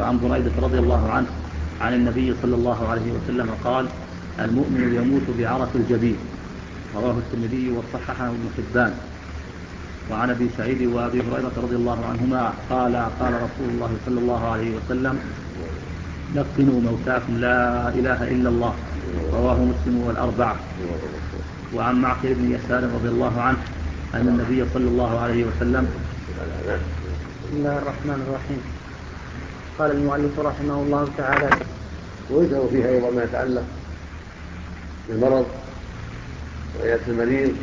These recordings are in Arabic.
وعن بريدة رضي الله عنه عن النبي صلى الله عليه وسلم قال: المؤمن يموت بعرق الجبين. رواه الترمذي وصححه ابن حبان. وعن ابي سعيد وابي هريره رضي الله عنهما قال: قال رسول الله صلى الله عليه وسلم: لقنوا موتاكم لا اله الا الله. رواه مسلم والاربعه. وعن معقل بن يسار رضي الله عنه ان النبي صلى الله عليه وسلم: بسم الله الرحمن الرحيم. قال المؤلف رحمه الله تعالى: ويذكر فيها ايضا ما يتعلق بالمرض وعيادة المريض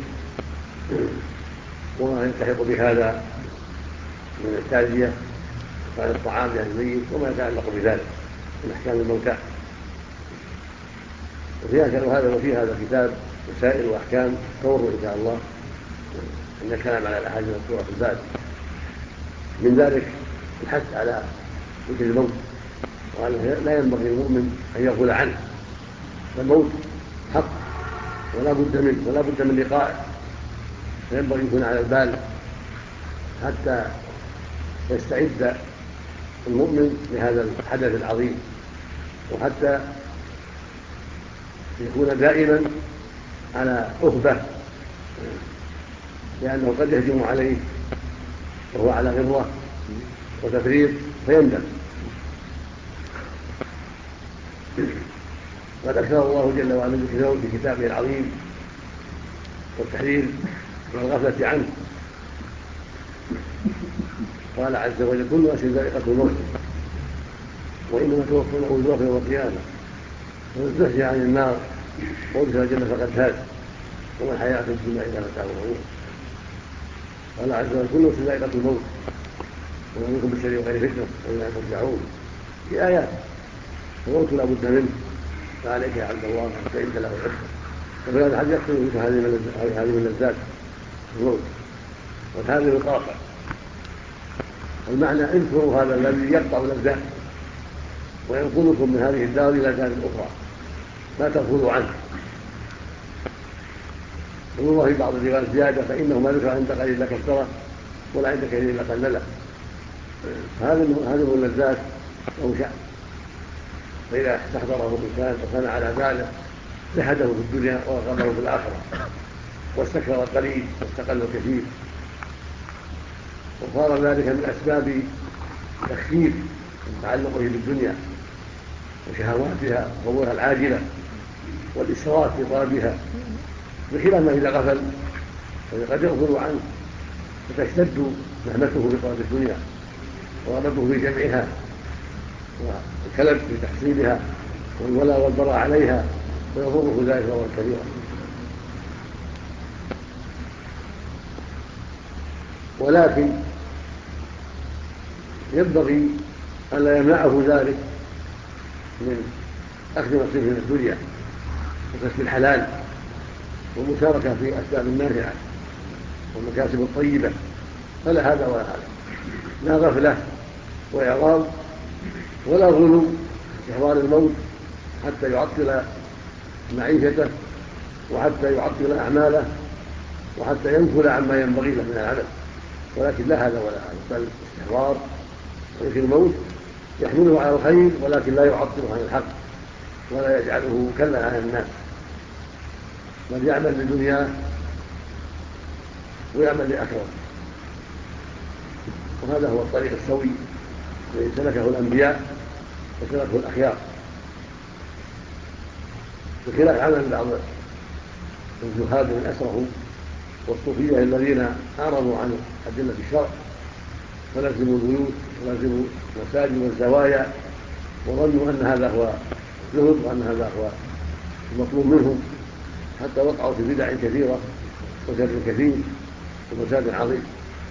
وما يلتحق بهذا من التعزية وإطعام الطعام لأهل الميت وما يتعلق بذلك من أحكام الموتى. وفي هذا الكتاب مسائل وأحكام تمر إن شاء الله أن الكلام على الأحاديث المذكورة في الباب. من ذلك الحث على ذكر الموت، وأنه لا ينبغي للمؤمن أن يغفل عنه. الموت حق ولا بد منه ولا بد من لقائه، فينبغي يكون على البال حتى يستعد المؤمن لهذا الحدث العظيم، وحتى يكون دائما على أهبة، لأنه قد يهجم عليه وهو على غرة وتفريط فيندم. قد أكثر الله جل وعلا ذكره في كتابه العظيم والتحذير من الغفلة عنه. قال عز وجل: كل نفس ذائقة الموت وإنما توفون أجوركم يوم القيامة ومن زحزح عن النار وأدخل الجنة فقد فاز وما الحياة الدنيا إلا متاع الغرور. قال عز وجل: كل نفس ذائقة الموت ونبلوكم بالشر والخير فتنة وإلينا ترجعون. في آيات الموت لا بد منه، فعليك يا عبد الله أن تعد له العدة. وفي هذا الحديث يقتل مثل هذه من اللذات الموت وهذه القاطع. المعنى: اذكروا هذا الذي يقطع لذات وينقلكم من هذه الدار إلى دار أخرى، لا تغفلوا عنه. والله في بعض الروايات زيادة: فإنه ما ذكر عند قليل لك كثرة ولا عند كثير لك قلله. هذه اللذات له شأن، فإذا استحضره الإنسان وكان على باله زهده في الدنيا ورغبه في الآخرة، واستكثر القليل واستقل الكثير، وصار ذلك من أسباب تخفيف تعلقه بالدنيا وشهواتها وأمورها العاجلة والإسراف في طلبها، بخلاف ما إذا غفل فقد يغفل عنه فتشتد نعمته في طلب الدنيا ورغبته في جمعها والكلب في تحصيلها والولاء والبراء عليها، ويضره ذلك ضررا كبيرا. ولكن ينبغي ألا يمنعه ذلك من أخذ نصيبه من الدنيا وكسب الحلال والمشاركة في أسباب النافعة والمكاسب الطيبة، فلا هذا ولا هذا، لا غفلة وإعراض ولا غلو في استحضار الموت حتى يعطل معيشته وحتى يعطل أعماله وحتى ينفل عما ينبغي له من العمل، ولكن لا هذا ولا هذا، بل استحضار ذكر الموت يحمله على الخير ولكن لا يعطله عن الحق ولا يجعله كلا على الناس، بل يعمل لدنياه ويعمل لآخرته. وهذا هو الطريق السوي الذي سلكه الأنبياء وسلكه الأخيار، بخلاف عمل بعض الزهاد من أسرهم والصوفية الذين أعرضوا عن أدلة الشرع فلزموا البيوت ولزموا المساجد والزوايا وظنوا أن هذا هو الزهد وأن هذا هو المطلوب منهم، حتى وقعوا في بدع كثيرة وشر كثير وفساد عظيم.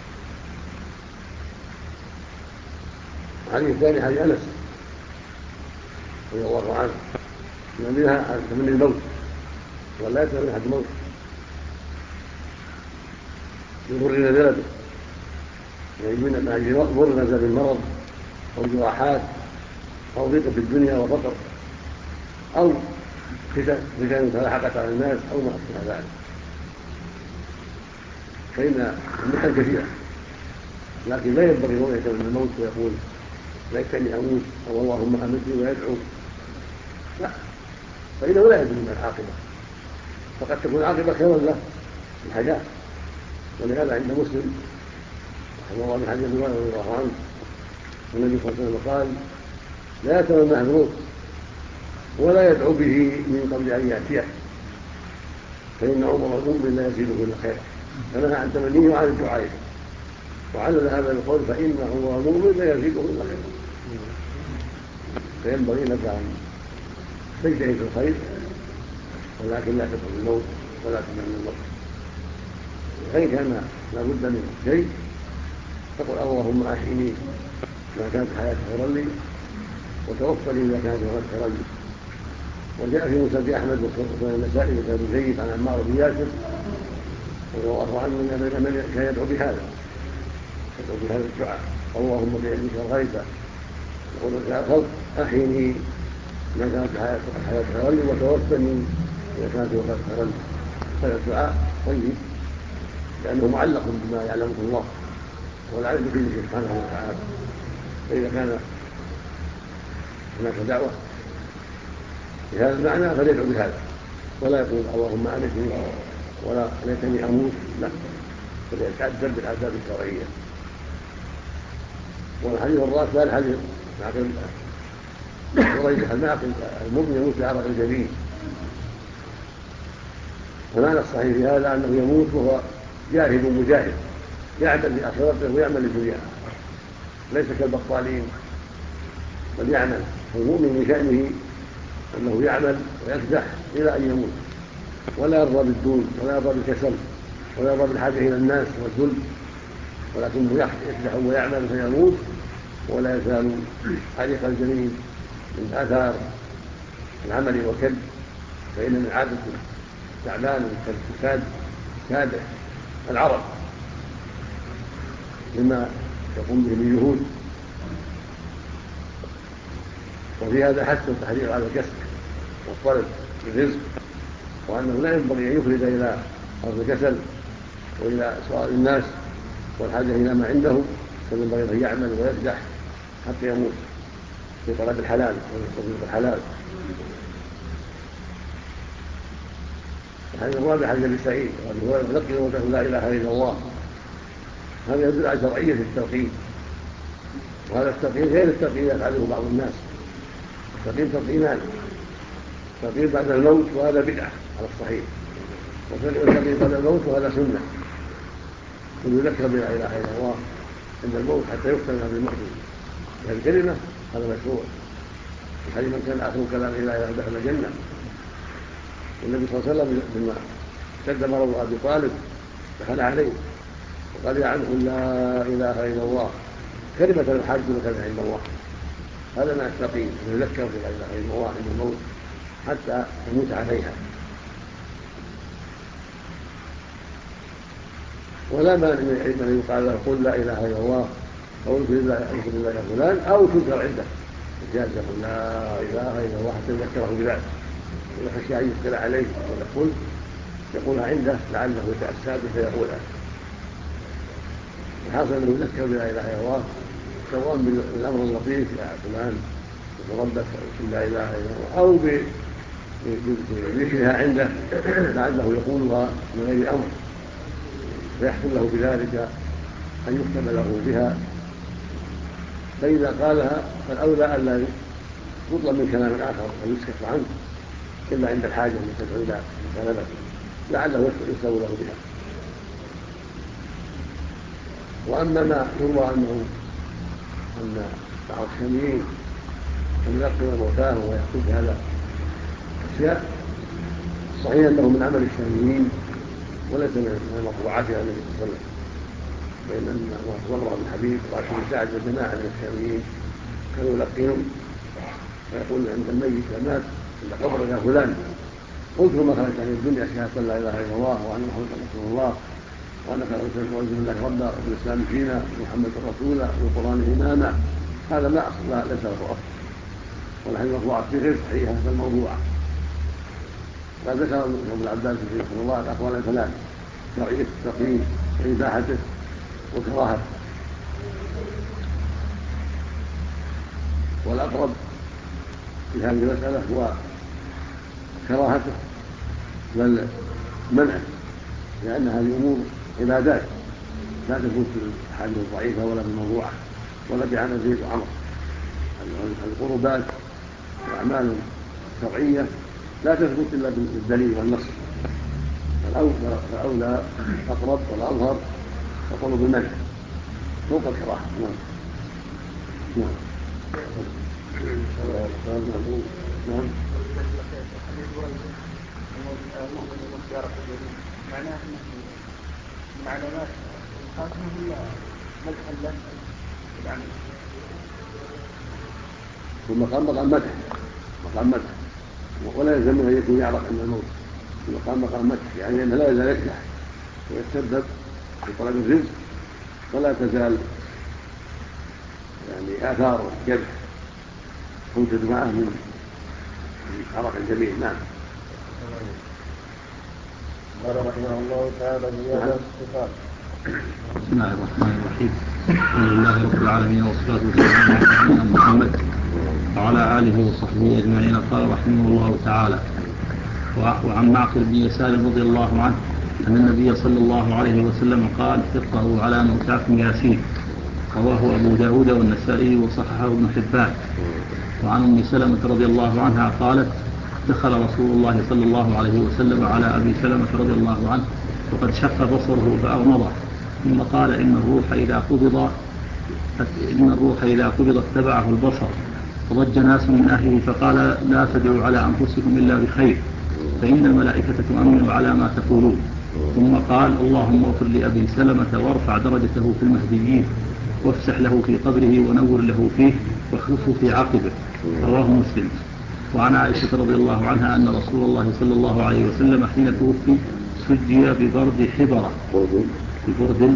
الحديث الثاني حديث أنس رضي الله عنه أن منها من الموت ولا يتمنى أحد الموت يمر نزلته، يعني من مر نزل بالمرض أو جراحات أو ضيق في الدنيا وفقر أو فتن تلاحقت على الناس أو ما أشبه ذلك، فإن المحن كثيرة، لكن لا ينبغي أن يتمنى الموت ويقول ليتني اموت او اللهم امتني ويدعو، لا، فانه لا يدري ما العاقبه، فقد تكون العاقبه خيرا له في الحياه. ولهذا عند مسلم رحمه الله من حديث ابي هريره رضي الله عنه النبي صلى الله عليه وسلم قال: لا يتمنى الموت ولا يدعو به من قبل ان ياتيه، فان عمر المؤمن لا يزيده الا خير، فنهى عن تمنيه وعن الدعاء، وعلل هذا بالقول: فان عمر المؤمن لا يزيده الا خير. فينبغي لك ان تجتهد في الخير، ولكن لا تدعو الموت ولا تتمنى الموت. فإن كان لابد من شيء فقل: اللهم احيني ما كانت حياتي خيرا لي، وتوفني اذا كانت الغد خيرا لي. وجاء في مسند احمد وسنن النسائي بسند جيد عن عمار بن ياسر رضي الله عنه من كان يدعو بهذا الدعاء: اللهم بعلمك الغيث، يقول يا خلق احيني ما كانت حياتي خيرا لي، وتوفني اذا كانت الغد خيرا لي. هذا الدعاء طيب لانه معلق بما يعلمه الله والعلم بكل شيء سبحانه وتعالى. فاذا كان هناك دعوه بهذا المعنى فليدعو بهذا، ولا يقول اللهم امتني ولا ليتني اموت، لا، بل يتادب بالاداب الشرعيه. والحديث الرابع الحديث معقل قريش المعقل: المؤمن يموت بعرق الجبين. ومعنى الصحيح في هذا انه يموت وهو جاهد مجاهد، يعمل لاخرته ويعمل لدنياه، ليس كالبطالين، بل يعمل. المؤمن من شأنه انه يعمل ويكدح الى ان يموت، ولا يرضى بالدون ولا يرضى بالكسل ولا يرضى بالحاجه الى الناس والذل، ولكنه يكدح ويعمل فيموت ولا يزال حريق الجميل من اثار العمل والكد. فان من عاده التعبان كادح العرب مما يقوم به من جهود. وفي هذا حث وتحريض على الكسب والطلب بالرزق، وانه لا ينبغي ان يفرد الى ارض الكسل والى سؤال الناس والحاجه الى ما عنده، بل ينبغي ان يعمل ويكدح حتى يموت في طلب الحلال والرزق الحلال. الحديث الرابع حديث ابي سعيد وابي هريره: لقي موته لا اله الا الله. هذا يدل على شرعيه التلقين، وهذا التلقين غير التلقين يفعله بعض الناس. التلقين تلقينان: تلقين بعد الموت وهذا بدعه على الصحيح، والتلقين بعد الموت وهذا سنه، ويذكر بلا اله الا الله عند الموت حتى يختم بالمحدث بهذه الكلمه، هذا مشروع. الحديث: من كان اخر كلام لا اله الا الله دخل الجنه. والنبي صلى الله عليه وسلم لما اشتد مرض ابي طالب دخل عليه وقال: يا عم قل لا اله الا الله كلمه الحاج لك عند الله. هذا ما التقين، يذكر بلا اله الا الله عند الموت حتى يموت عليها. ولا مانع من يقال له: قل لا اله الا الله او اذكر الله يا فلان، او تذكر عنده جاز يقول لا اله الا الله حتى يذكره بذلك. اذا خشي ان يثقل عليه ويقول يقولها عنده لعله يتاسى به فيقولها. الحاصل انه يذكر بلا اله الا الله، سواء بالامر اللطيف: يا فلان ربك لا اله الا الله، او بذكرها عنده لعله يقولها من غير امر فيحصل له بذلك ان يكتب له بها. فاذا قالها فالاولى الا يطلب من كلام اخر ويسكت عنه الا عند الحاجه التي تدعو الى مطالبته، لعله يكتب له بها. واما ما يروى ان بعض الشاميين يلقن موتاه ويحكم بهذا الاشياء، صحيح انه من عمل الشاميين وليس من المطبوعات الى النبي صلى الله عليه وسلم. فان الله بن حبيب راشد بن سعد وجماعه من الشاميين كانوا يلقنون فيقول عند الميت: مات عند قبر يا فلان اذكر ما خرجت عن الدنيا شهاده لا اله الا الله وان محمدا رسول الله وانك رسول الله ربا والاسلام دينا ومحمد رسولا والقران اماما. هذا لا اصل ليس له اصل، والحديث المرفوعات فيه غير صحيحه بل موضوعه. قد ذكر ابن العباس رحمه الله الاقوال ثلاث: شرعيه التقييد واباحته وكراهته. والأقرب في هذه المسألة هو كراهته بل منعه، لأن هذه أمور عبادات لا تكون في الحديث الضعيفة ولا في الموضوعة ولا بعمل زيد وعمر. القربات وأعمال شرعية لا تثبت إلا بالدليل والنص، فالأولى أقرب والأظهر يقول بالمنع فوق الكراهة. نعم. نعم. معناه من علامات الخاتمة ولا مدحا له بالعمل؟ والمقام مقام مدح ولا يلزم ان يكون يعرف عند الموت. مقام مدح يعني انه لا يزال يكدح ويتسبب في طلب الرزق ولا تزال يعني اثار الكدح توجد معه من عرق الجميع. نعم. قال رحمه الله تعالى زيادة الصفات. بسم الله الرحمن الرحيم. الحمد لله رب العالمين والصلاة والسلام على سيدنا محمد وعلى آله وصحبه أجمعين. قال رحمه الله تعالى: وعن معقل بن يسار رضي الله عنه أن النبي صلى الله عليه وسلم قال: اقرأوا على موتاكم ياسين. رواه أبو داود والنسائي وصححه ابن حبان. وعن أم سلمة رضي الله عنها قالت: دخل رسول الله صلى الله عليه وسلم على أبي سلمة رضي الله عنه وقد شق بصره فأغمضه، ثم قال: إن الروح إذا قبض اتبعه البصر. فضج ناس من أهله فقال: لا تدعوا على أنفسكم إلا بخير، فإن الملائكة تؤمن على ما تقولون. ثم قال: اللهم اغفر لأبي سلمة وارفع درجته في المهديين، وافسح له في قبره ونور له فيه واخلفه في عقبه. رواه مسلم. وعن عائشة رضي الله عنها أن رسول الله صلى الله عليه وسلم حين توفي سجي ببرد حبرة. ببرد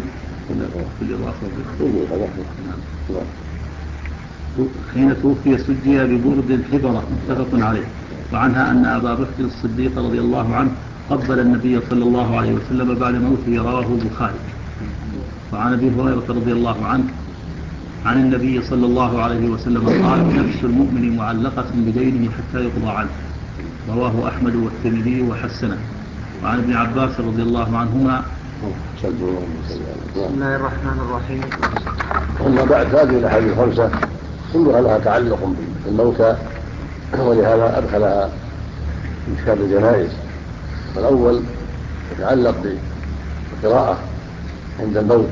حين توفي سجي ببرد حبرة، متفق عليه. وعنها أن أبا بكر الصديق رضي الله عنه قبل النبي صلى الله عليه وسلم بعد موته. رواه البخاري. وعن أبي هريرة رضي الله عنه عن النبي صلى الله عليه وسلم قال: نفس المؤمن معلقة بدينه حتى يقضى عنه. رواه أحمد والترمذي وحسنه. وعن ابن عباس رضي الله عنهما: بسم الله الرحمن الرحيم. أما بعد، هذه الأحاديث الخمسة كلها لها تعلق بالموتى، ولهذا أدخلها في كتاب الجنائز. الأول يتعلق بالقراءة عند الموت.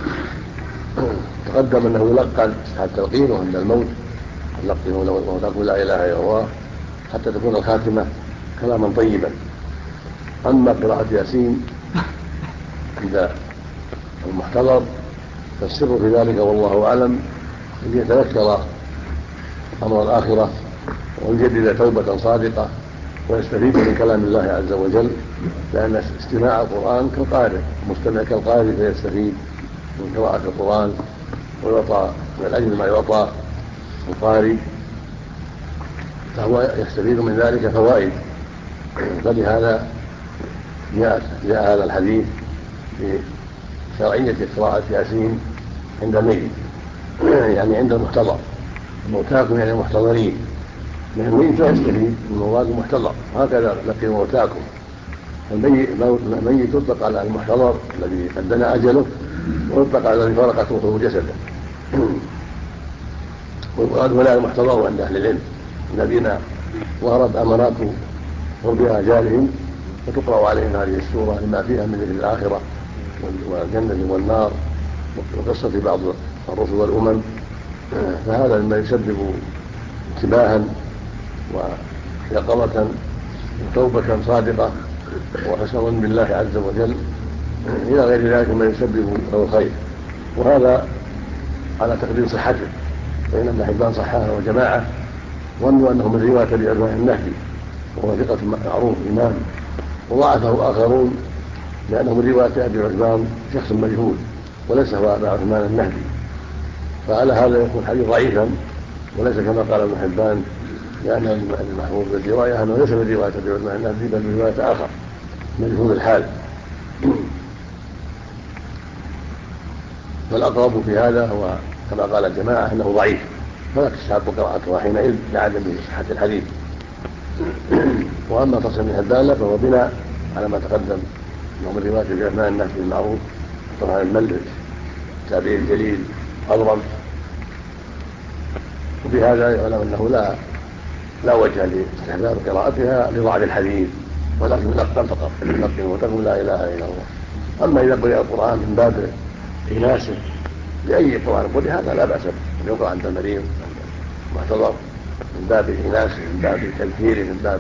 تقدم أنه يلقن حتى تلقينه عند الموت، يلقنه له وتقول لا إله إلا الله حتى تكون الخاتمة كلاما طيبا. أما قراءة ياسين عند المحتضر فالسر في ذلك والله أعلم أن يتذكر أمر الآخرة ويجدد توبة صادقة ويستفيد من كلام الله عز وجل، لأن استماع القرآن كالقارئ، المستمع كالقارئ فيستفيد من قراءة القرآن ويعطى من أجل ما يعطى القارئ فهو يستفيد من ذلك فوائد. فلهذا جاء هذا الحديث في شرعية قراءة ياسين عند الميت، يعني عند المحتضر. موتاكم يعني محتضرين، من الميت لا يستفيد من مواد المحتضر، هكذا لقي موتاكم. الميت يطلق على المحتضر الذي قد دنا أجله، ويطلق على الذي فرقت روحه جسده. والمراد هنا المحتضر عند أهل العلم الذين ظهرت أمارات قرب آجالهم، فتقرأ عليهم هذه السورة لما فيها من ذكر الآخرة والجنة والنار وقصة بعض الرسل والأمم. فهذا مما يسبب انتباها ويقظة وتوبة صادقة وحسنا بالله عز وجل إلى غير ذلك مما يسبب له الخير. وهذا على تقدير صحته، فإن ابن حبان صححه وجماعة ظنوا أنه من رواية أبي عثمان النهدي، وهو ثقة معروف إمام، وضعفه آخرون لأنه من رواية أبي عثمان شخص مجهول وليس هو أبا عثمان النهدي، فعلى هذا يكون حديث ضعيفا وليس كما قال ابن حبان، لأن المحفوظ بالرواية أنه ليس من رواية أبي عثمان النهدي بل من رواية آخر مجهول الحال. فالأقرب في هذا هو كما قال الجماعة أنه ضعيف، فلا تستحب قراءتها حينئذ لعدم صحة الحديث. وأما تصميم الدالة فهو بناء على ما تقدم من رواية ابن عثمان النهي بالمعروف طبعا الملك التابعي الجليل أضرم. وبهذا يعلم أنه لا وجه لاستحباب قراءتها لضعف الحديث، ولكن بالأقدام فقط وتقول لا إله إلا الله. أما إذا قرأ القرآن من باب إناسه لأي قرآن قل هذا لا بأس به، يقرأ عند المريض المحتضر من باب إناسه، من باب تذكيره، من باب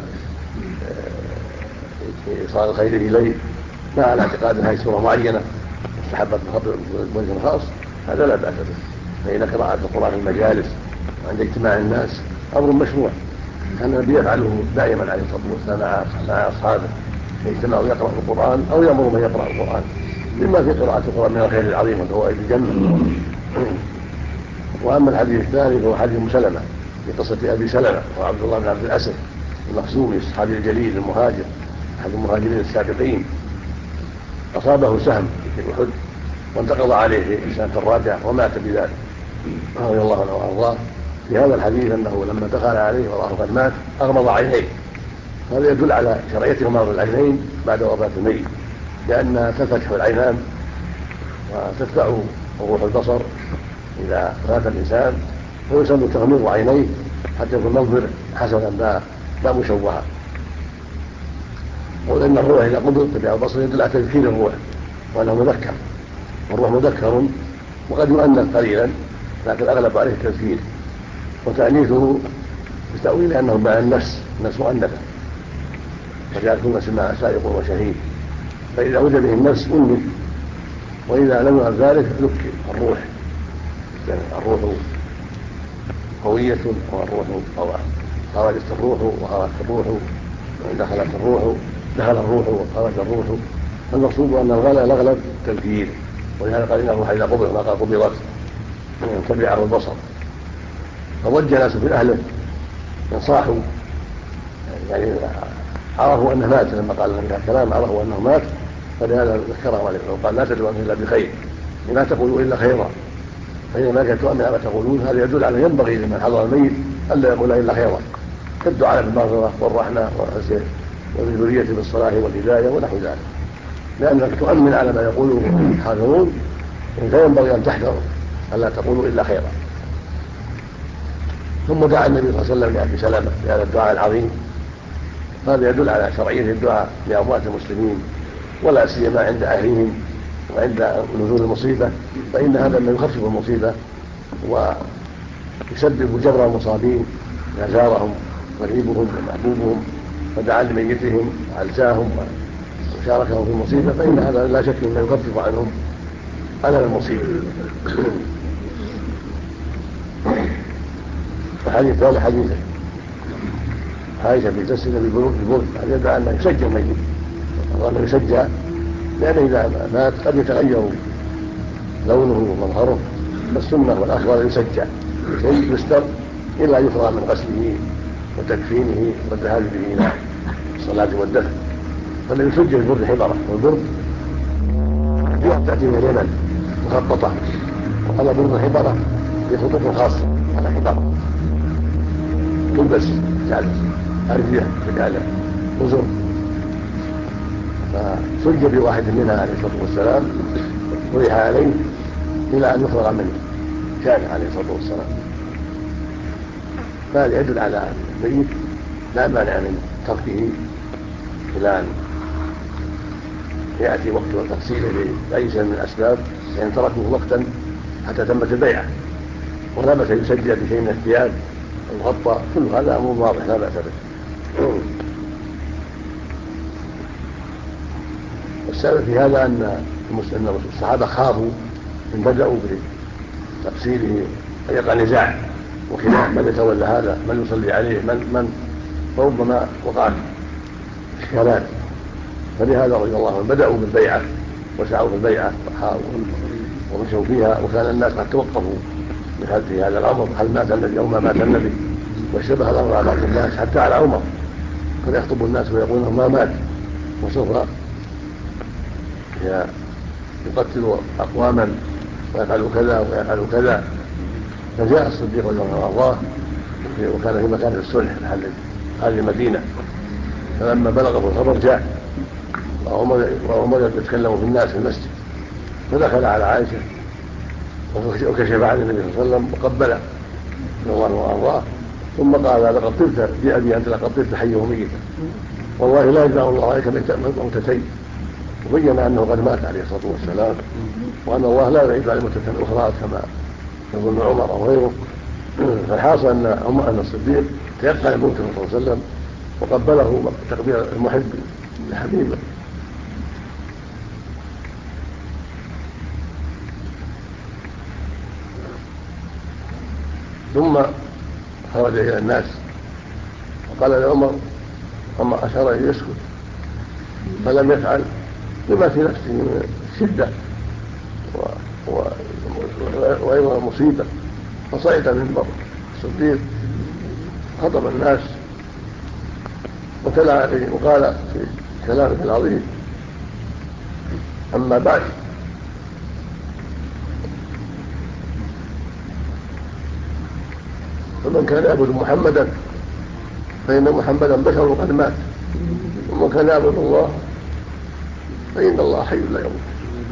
إيصال الخير إليه، ما على اعتقاد هذه سورة معينة استحبت بوجه خاص، هذا لا بأس به. فإن قراءة القرآن في المجالس وعند اجتماع الناس أمر مشروع، كان النبي يفعله دائما عليه الصلاة والسلام مع أصحابه، يجتمعوا يقرأ القرآن أو يأمر من يقرأ القرآن، مما في قراءة القرآن من الخير العظيم وفوائد الجنة. وأما الحديث الثاني فهو حديث سلمة في قصة أبي سلمة وعبد الله بن عبد الأسد المخزومي الصحابي الجليل المهاجر أحد المهاجرين السابقين، أصابه سهم في أحد وانتقض عليه في السنة الرابعة ومات بذلك رضي الله عنه وأرضاه. في هذا الحديث أنه لما دخل عليه ورآه قد مات أغمض عينيه، هذا يدل على شرعية غماض العينين بعد وفاة الميت، لأنها تنفتح العينان وتدفع روح البصر إذا مات الإنسان، فيسن تغميض عينيه حتى يكون منظر حسنا لا مشوها. ولأن الروح إذا قبض تبع البصر يدل على تذكير الروح وأنه مذكر، والروح مذكر وقد يؤنث قليلا لكن الأغلب عليه التذكير، وتأنيثه بالتأويل أنه مع النفس مؤنثة، وجاءت كل اسمها سائق وشهيد، فإذا وجد به النفس أنث، وإذا لم يعرف ذلك ذكر الروح قوية والروح خرجت الروح وخرجت الروح دخلت الروح دخل الروح وخرج الروح. فالمقصود أن الأغلب التذكير، ولهذا قال إن الروح إذا قبض ما قال قبضت تبعه البصر. فوجه ناس في أهله ينصاحوا، يعني عرفوا أنه مات لما قال لهم الكلام، عرفوا أنه مات، فلهذا ذكرهم عليه وقال لا تدعوا إلا بخير، لا تقولوا إلا خيرا، فإن ما تؤمن ما تقولون. هذا يدل على ينبغي لمن حضر الميت ألا يقول إلا خيرا، الدعاء بالمغفرة والرحمة وبالذرية بالصلاح والهداية ونحو ذلك، لأنك تؤمن على ما يقوله الحاضرون، فينبغي أن تحذروا ألا تقولوا إلا خيرا. ثم دعا النبي صلى الله عليه وسلم لأبي سلمة بهذا الدعاء العظيم. هذا يدل على شرعية الدعاء لأموات المسلمين، ولا سيما عند أهلهم وعند نزول المصيبة، فإن هذا ما يخفف المصيبة ويسبب جبر المصابين إذا زارهم قريبهم ومحبوبهم ودعا لميتهم وعزاهم وشاركهم في المصيبة، فإن هذا لا شك أنه يخفف عنهم ألم المصيبة. الحديث الثاني حديث عائشة في تسليم بالبرد، هذا يدعى أنه يسجى الميت، وأنه يسجى لأنه إذا مات قد يتغير لونه ومظهره، فالسنة والأفضل يسجى شيء يستر إلا يفرغ من غسله وتكفينه والذهاب به إلى الصلاة والدفن. فالذي يسجى بالبرد حبرة، والبرد تأتي من اليمن مخططة، وهذا برد حبرة في خطوط خاصة على حبرة تلبس تجعل أرجية تجعل أزر، فسجى بواحد منها عليه الصلاة والسلام وريح عليه إلى أن يفرغ من شانه عليه الصلاة والسلام. فهذا يدل على الميت لا مانع من تركه إلى أن يأتي وقت تغسيله بأي شيء من الأسباب، لأن تركوه وقتا حتى تمت البيعة، ولا بأس يسجى بشيء من الثياب المغطى، كل هذا أمر واضح لا بأس به. والسبب في هذا أن الصحابة خافوا إن بدأوا بتفسيره فيقع نزاع وخلاف من يتولى هذا، من يصلي عليه، من فربما وقعت إشكالات، فلهذا رضي الله عنه بدأوا بالبيعة وسعوا في البيعة ومشوا فيها، وكان الناس قد توقفوا في هذا الأمر، هل مات النبي أو ما مات النبي، واشتبه الأمر على بعض الناس حتى على عمر، فيخطب الناس ويقولون ما مات، وسوف يقتل أقواما ويفعل كذا ويفعل كذا، فجاء الصديق رضي الله عنه وارضاه، وكان في مكان الصلح محل المدينه، فلما بلغه الخبر جاء وعمر يتكلم في الناس في المسجد، فدخل على عائشه وكشف عن النبي صلى الله عليه وسلم وقبله رضي الله عنه وارضاه، ثم قال لقد طبت بأبي أنت لقد طبت حيا وميتا، والله لا يجزع الله عليك موتتين، وبين أنه قد مات عليه الصلاة والسلام، وأن الله لا يعيد على الموتة الأخرى كما يظن عمر أو غيره. فالحاصل أن الصديق تيقن الموت صلى الله عليه وسلم وقبله تقبيل المحب لحبيبه. ثم خرج إلى الناس وقال لعمر، أما أشار إليه يسكت، فلم يفعل لما في نفسه من الشدة وأيضا مصيبة، فصعد المنبر الصديق خطب الناس وتلا عليه وقال في كلامه العظيم: أما بعد، فمن كان يعبد محمدا فإن محمدا بشر قد مات، ومن كان يعبد الله فإن الله حي لا يموت.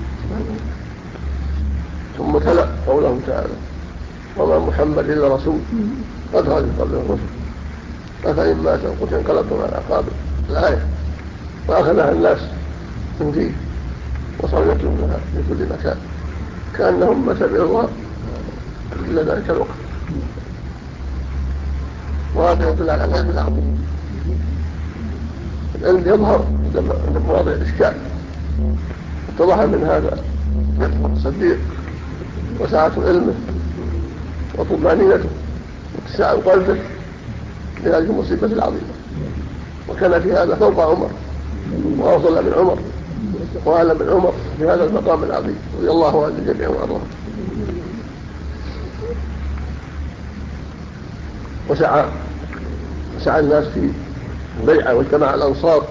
ثم تلا قوله تعالى: وما محمد إلا رسول قد خلت من قبله الرسل أفإن مات أو قتل انقلبتم على أعقابكم. الآية، فأخذها الناس من فيه وصاروا يتلونها في كل مكان كأنهم ما سمعوا الله إلا ذلك الوقت. وهذا يدل على العلم العظيم. العلم يظهر عند مواضع الإشكال، اتضح من هذا الصديق وسعة علمه وطمأنينته واتساع قلبه لهذه المصيبة العظيمة، وكان في هذا فوق عمر وأفضل من عمر وأعلى من عمر في هذا المقام العظيم رضي الله عنه الجميع وأرضاهم. وسعى الناس في البيعة، واجتمع الأنصار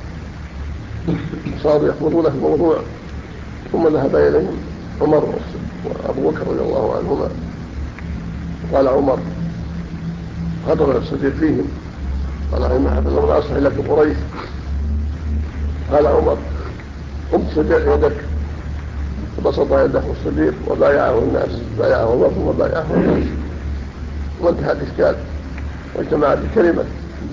صاروا يخوضون في الموضوع، ثم ذهب إليهم عمر وأبو بكر رضي الله عنهما. قال عمر خطب الصديق فيهم قال: إن حفظ لا أصلح لك قريش. قال عمر: قمت يدك، فبسط يده الصديق وبايعه الناس، بايعه عمر ثم بايعه الناس، وانتهى الإشكال واجتمعت الكلمة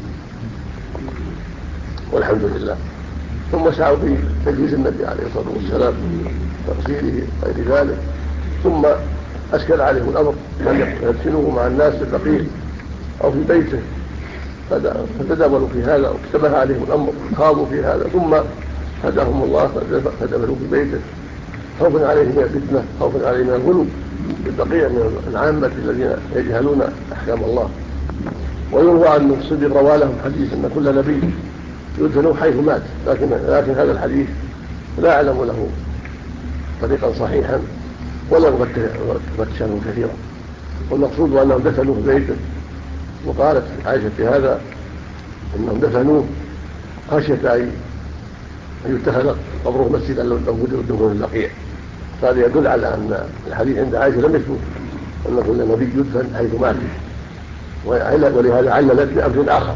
والحمد لله. ثم سعوا في تجهيز النبي عليه الصلاة والسلام، تغسيله غير ذلك، ثم أشكل عليهم الأمر أن يدفنوه مع الناس في البقيع أو في بيته، فتداولوا في هذا واشتبه عليهم الأمر، خاضوا في هذا، ثم هداهم الله فدفنوا في بيته خوفا عليهم من الفتنة، خوفا عليهم من الغلو بالبقيع من العامة الذين يجهلون أحكام الله. ويروى أن الصديق روى لهم حديث أن كل نبي يدفن حيث مات، لكن هذا الحديث لا أعلم له طريقا صحيحا ولا مفتشا كثيرا، والمقصود أنهم دفنوه في بيته. وقالت عائشة في هذا أنهم دفنوه خشية أن يتخذ قبره مسجدا لو دفنوه البقيع. فهذا يدل على أن الحديث عند عائشة لم يثبت أن كل نبي يدفن حيث مات، ولهذا عللت بأمر آخر،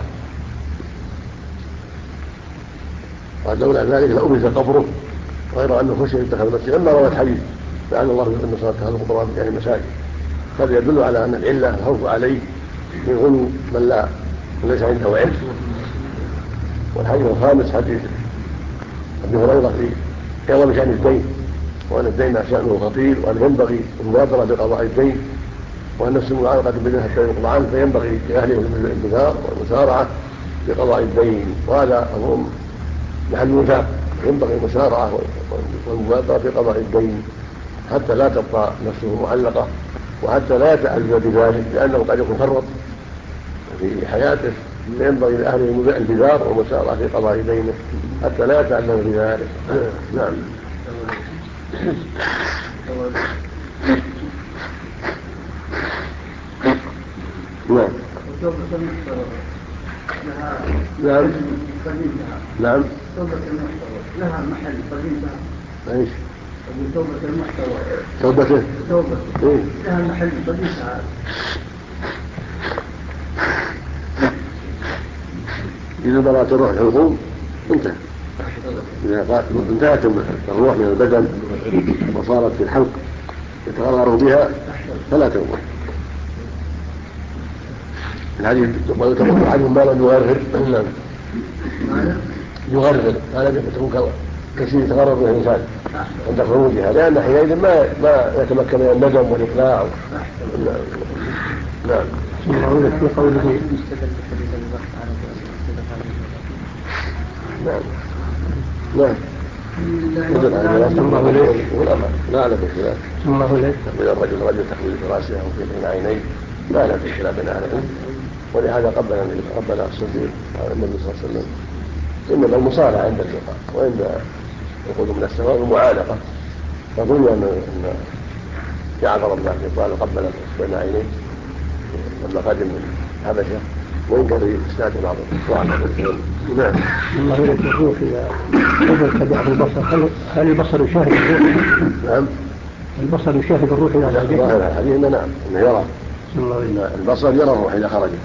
ولولا ذلك لأبرز قبره، غير أنه خشي يتخذ مسجدا. لما روى الحديث لعل الله أن صلاة هذا القبور يعني مساجد، هذا يدل على أن العلة الخوف عليه من غلو من ليس عنده علم. والحديث الخامس حديث أبي هريرة في عظم شأن الدين، وأن الدين شأنه خطير، وأن ينبغي المبادرة بقضاء الدين، وأن النفس معلقة بدين حتى يقضى عنه، فينبغي لأهله الانتظار والمسارعة بقضاء الدين، وهذا أمر محل وفاق. ينبغي المسارعة والمبادرة بقضاء الدين حتى لا تبقى نفسه معلقة، وحتى لا يتأذى بذلك، لأنه قد يكون فرط في حياته، فينبغي لأهله الانتظار والمسارعة في قضاء دينه حتى لا يتأذى بذلك. نعم. نعم. نعم. نعم. لها محل قديم. ايش؟ توبة المحتوى. توبته؟ توبة. لها محل بديس عاد. إذا برأت الروح الحلقوم انتهى. إذا انتهت الروح من البدن وصارت في الحلق يتغرر بها فلا توبة. الحديث ويتوقع عنهم ما لم يغرر يغرر ما لم يكن كثير يتغرر به الإنسان عند خروجها، لأن حينئذ ما يتمكن من الندم والإقلاع. نعم. في قوله نعم. نعم. لا لا في خلاف. من الرجل تحويل راسه او في عينيه لا لا في خلاف بين اهل العلم، ولهذا قبل الصديق قال النبي صلى الله عليه وسلم انما المصارعه عند اللقاء وعند الخروج من السماء المعانقه. فظن ان جعفر بن ابي طالب قبل بين عينيه لما قدم من الحبشه، وإن كان يستاذ بعض الصعب. نعم. الله يريد الروح إذا تبعه البصر، هل البصر يشاهد الروح؟ نعم. البصر يشاهد الروح إذا خرجت؟ ظاهر الحديث نعم انه يرى ان البصر يرى الروح اذا خرجت.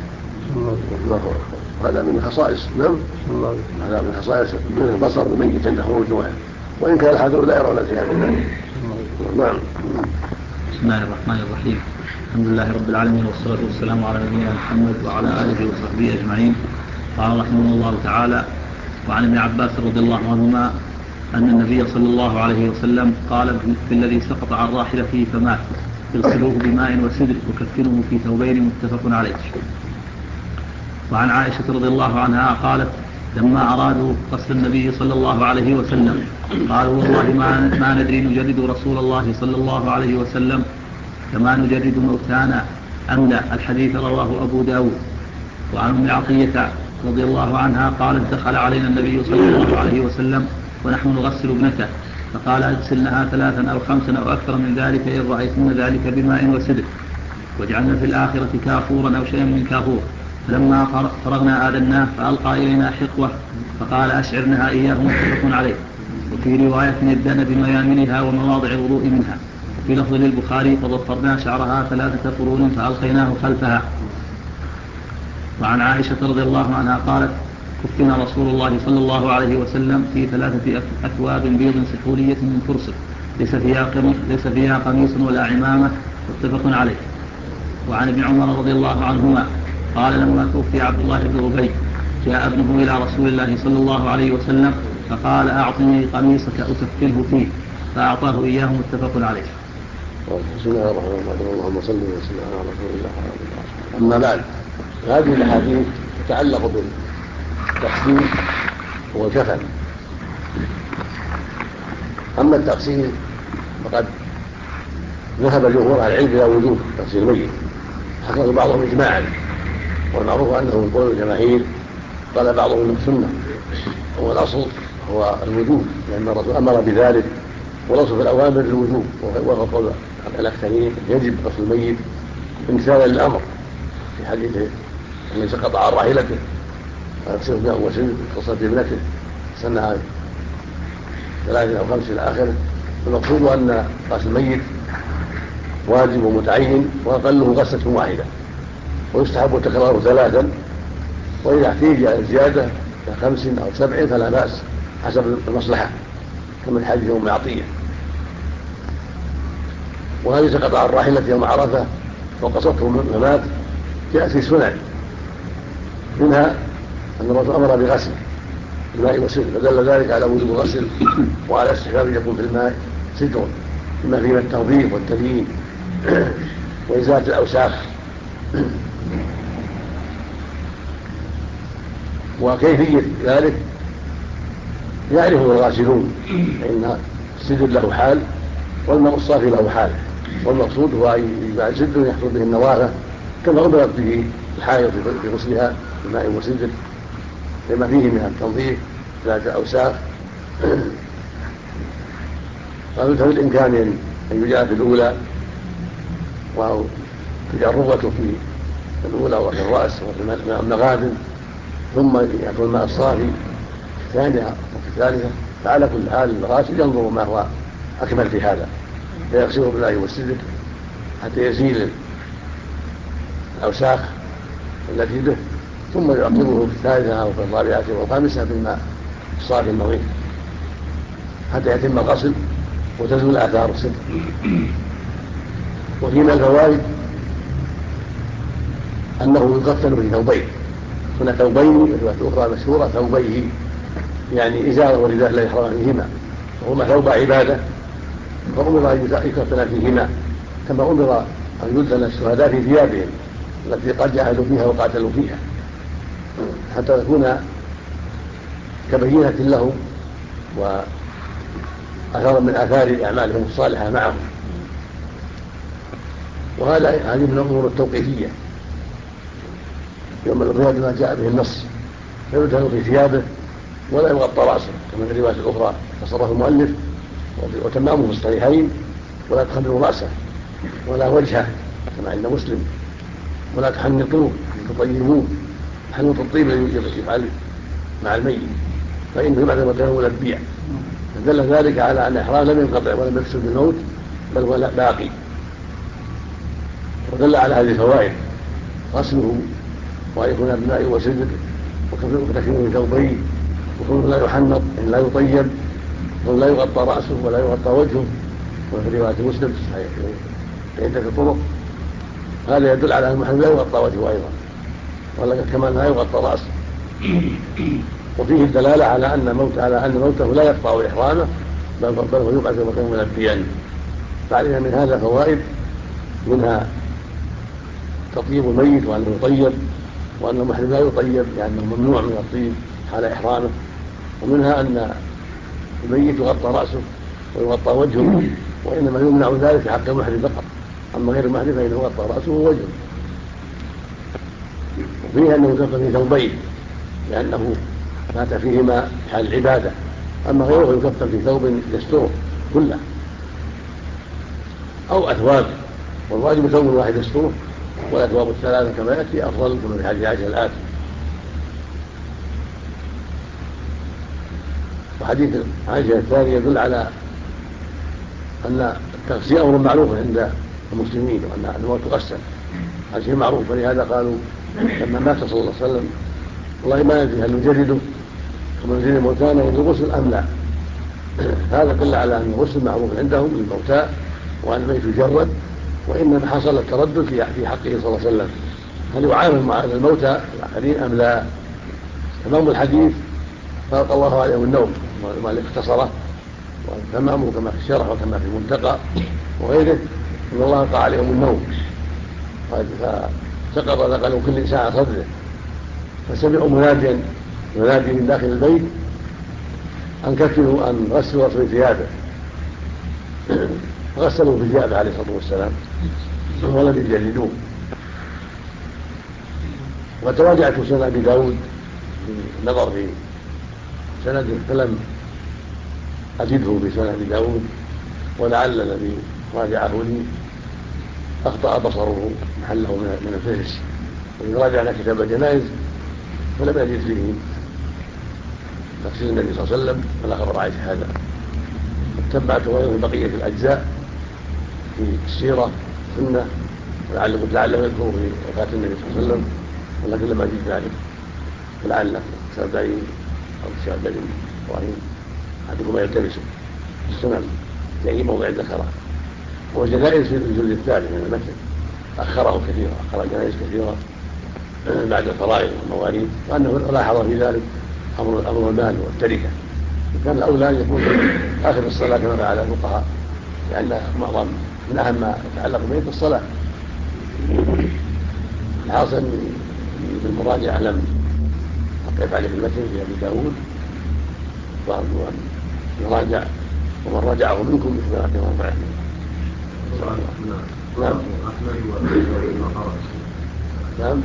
هذا من خصائص. نعم. هذا من خصائص من البصر الميت عند خروج روحه، وإن كان الحاضر لا يرون زيادة. نعم. بسم الله الرحمن الرحيم. الحمد لله رب العالمين، والصلاة والسلام على نبينا محمد وعلى آله وصحبه أجمعين. قال رحمه الله تعالى: وعن ابن عباس رضي الله عنهما أن النبي صلى الله عليه وسلم قال في الذي سقط عن راحلته فمات: اغسلوه بماء وسدر وكفنوه في ثوبين، متفق عليه. وعن عائشة رضي الله عنها قالت: لما أرادوا غسل النبي صلى الله عليه وسلم قالوا: والله ما ندري نجرد رسول الله صلى الله عليه وسلم كما نجرد موتانا أم لا. الحديث رواه أبو داود. وعن أم عطية رضي الله عنها قالت: دخل علينا النبي صلى الله عليه وسلم ونحن نغسل ابنته، فقال: اغسلنها 3 أو 5 أو أكثر من ذلك إن رأيتن ذلك بماء وسدر، واجعلنا في الآخرة كافورا أو شيئا من كافور. فلما فرغنا آذناه فألقى إلينا حقوة فقال: أشعرنها إياه، متفق عليه. وفي رواية: ندان بميامنها ومواضع الوضوء منها. في لفظ للبخاري: فضفرنا شعرها 3 قرون فألقيناه خلفها. وعن عائشة رضي الله عنها قالت: كفنا رسول الله صلى الله عليه وسلم في 3 أثواب بيض سحولية من فرصة ليس فيها قميص ولا عمامة، متفق عليه. وعن ابن عمر رضي الله عنهما قال: لما توفي عبد الله بن أبي جاء ابنه إلى رسول الله صلى الله عليه وسلم فقال: أعطني قميصك أكفنه فيه، فأعطاه إياه، متفق عليه. بسم الله الرحمن الرحيم. اللهم صل وسلم على رسول الله. أما بعد، هذه الأحاديث تتعلق بالتغسيل والكفن. أما التغسيل فقد ذهب جمهور أهل العلم إلى وجوب تغسيل الميت، حصل بعضهم إجماعا، والمعروف أنه قول الجماهير. قال بعضهم السنة، والأصل هو الوجوب، لأن الرسول أمر بذلك، والأصل في الأوامر الوجوب، وهو قول الأكثرين يجب غسل الميت امتثالا للأمر في حديثه الذي سقط عن راحلته فاغسله بماء وسدر، اتصل بابنته سنها 3 أو 5 إلى آخره. المقصود أن غسل الميت واجب ومتعين، وأقله غسلة واحدة، ويستحب تكراره 3، وإذا احتيج إلى الزيادة إلى 5 أو 7 فلا بأس حسب المصلحة، كما الحديث أم عطية. وهذه سقط عن راحلة يوم عرفة وقصته فمات جاءت في سنن، منها أن الرسول أمر بغسل الماء وسدر، فدل ذلك على وجوب الغسل وعلى استحباب يكون في الماء سدر بما فيه التنظيف والتليين وإزالة الأوساخ. وكيفية ذلك يعرفه الغاسلون، فإن السدر له حال والماء الصافي له حال، والمقصود هو أن يجعل سدر يحصل به النظافة كما أمرت به الحائض في غسلها بماء وسدر لما فيه من التنظيف ذات الأوساخ. فبالإمكان أن يجعل في الأولى وتجعل رغوته في الأولى وفي الرأس وفي المغابن، ثم يأكل الماء الصافي في الثانية وفي الثالثة. فعلى كل حال الغاسل ينظر ما هو أكمل في هذا، فيغسله بالماء والسدر حتى يزيل الأوساخ التي به، ثم يعقبه في الثالثة أو في الرابعة أو الخامسة بالماء الصافي النظيف حتى يتم الغسل وتزول آثار الصدر. وفي من الفوائد أنه يكفن في ثوبين، هنا ثوبين، والرواية الأخرى مشهورة ثوبيه، يعني إزار ورداء لا يحرم فيهما، وهما ثوب عبادة، فأمر أن يكفن فيهما كما أمر أن يدفن الشهداء في ثيابهم التي قد جاهدوا فيها وقاتلوا فيها، حتى تكون كبينة لهم وأثر من آثار أعمالهم الصالحة معهم. هذه من الأمور التوقيفية يوم القيامة ما جاء به النص، فيدهن في ثيابه ولا يغطى رأسه كما في الرواية الأخرى تصرف المؤلف وتمامه في الصحيحين، ولا تخمروا رأسه ولا وجهه كما عند مسلم، ولا تحنطوه تطيبوه، حنوط الطيب يفعل مع الميت فإنه بعد ما كان ملبيا، فدل ذلك على أن الإحرام لم ينقطع ولم يفسد بالموت بل هو باقي. ودل على هذه الفوائد غسله وأن يكون بالماء وسدر وتكفينه ثوبيه وكونه لا يحنط إن لا يطيب ولا يغطى رأسه ولا يغطى وجهه، وفي رواية مسلم في عدة طرق. هذا يدل على أن المحرم لا يغطى وجهه أيضا ولا كمان لا يغطى رأسه. وفيه الدلالة على أن موته لا يقطع إحرامه بل هو يبعث وكان ملبيا. فعلينا من هذا فوائد، منها تطيب الميت وأنه يطيب، وأن المحرم لا يطيب لأنه ممنوع من الطيب حال إحرامه، ومنها أن الميت يغطى رأسه ويغطى وجهه، وإنما يمنع ذلك في حق المحرم فقط، أما غير المحرم فإنه يغطى رأسه ووجهه. وفيه أنه يكفن في ثوبين لأنه مات فيهما حال العبادة، أما غيره يكفن في ثوب يستره كله أو أثواب، والواجب ثوب واحد يستره، والأثواب الثلاثة كما يأتي أفضل كما في حديث عائشة الآتي. وحديث عائشة الثاني يدل على أن التغسيل أمر معروف عند المسلمين وأن الموت تغسل، هذا شيء معروف، فلهذا قالوا لما مات صلى الله عليه وسلم والله ما ندري هل نجرده كما نجرد الموتانا والغسل أم لا. هذا دل على أن الغسل معروف عندهم للموتى وأن الميت يجرد، وإنما حصل التردد في حقه صلى الله عليه وسلم هل يعامل مع الموتى الآخرين أم لا. تمام الحديث فرق الله عليهم النوم وما اختصره، وتمامه كما في الشرح وكما في المنتقى وغيره ان الله قال عليهم النوم، فسقط ثقل كل انسان على صدره، فسمعوا مناديا ينادي من داخل البيت ان كفنوا ان غسلوا ثيابه، فغسلوا بثيابه عليه الصلاه والسلام ولم يجردوه. وتراجعت سنن ابي داود النظر في سنده فلم أزده بسنن ابي داود، ولعل الذي راجعه لي أخطأ بصره محله من الفهرس، وإن راجعنا كتاب الجنائز فلم يجد فيه تفسير النبي صلى الله عليه وسلم ولا خبر عائشة هذا. تبعت غيره بقية الأجزاء في السيرة والسنة ولعله يذكر في وفاة النبي صلى الله عليه وسلم، ولكن لم أجد ذلك، ولعل الشافعي أو الشافعي إبراهيم أحدكما يلتبس السنن في أي موضع ذكره. والجنائز في الجزء الثاني من المتن أخره كثيرا، أخر الجنائز كثيرا بعد الفرائض والمواريث، وأنه لاحظ في ذلك أمر المال والتركة، كان الأولى أن يكون آخر الصلاة كما فعل الفقهاء، لأن معظم من أهم ما يتعلق به الصلاة. الحاصل بالمراجعة لم أقف عليه المتن في أبي داود، وأرجو أن يراجع ومن راجعه منكم مثل ما موضعه. نعم نعم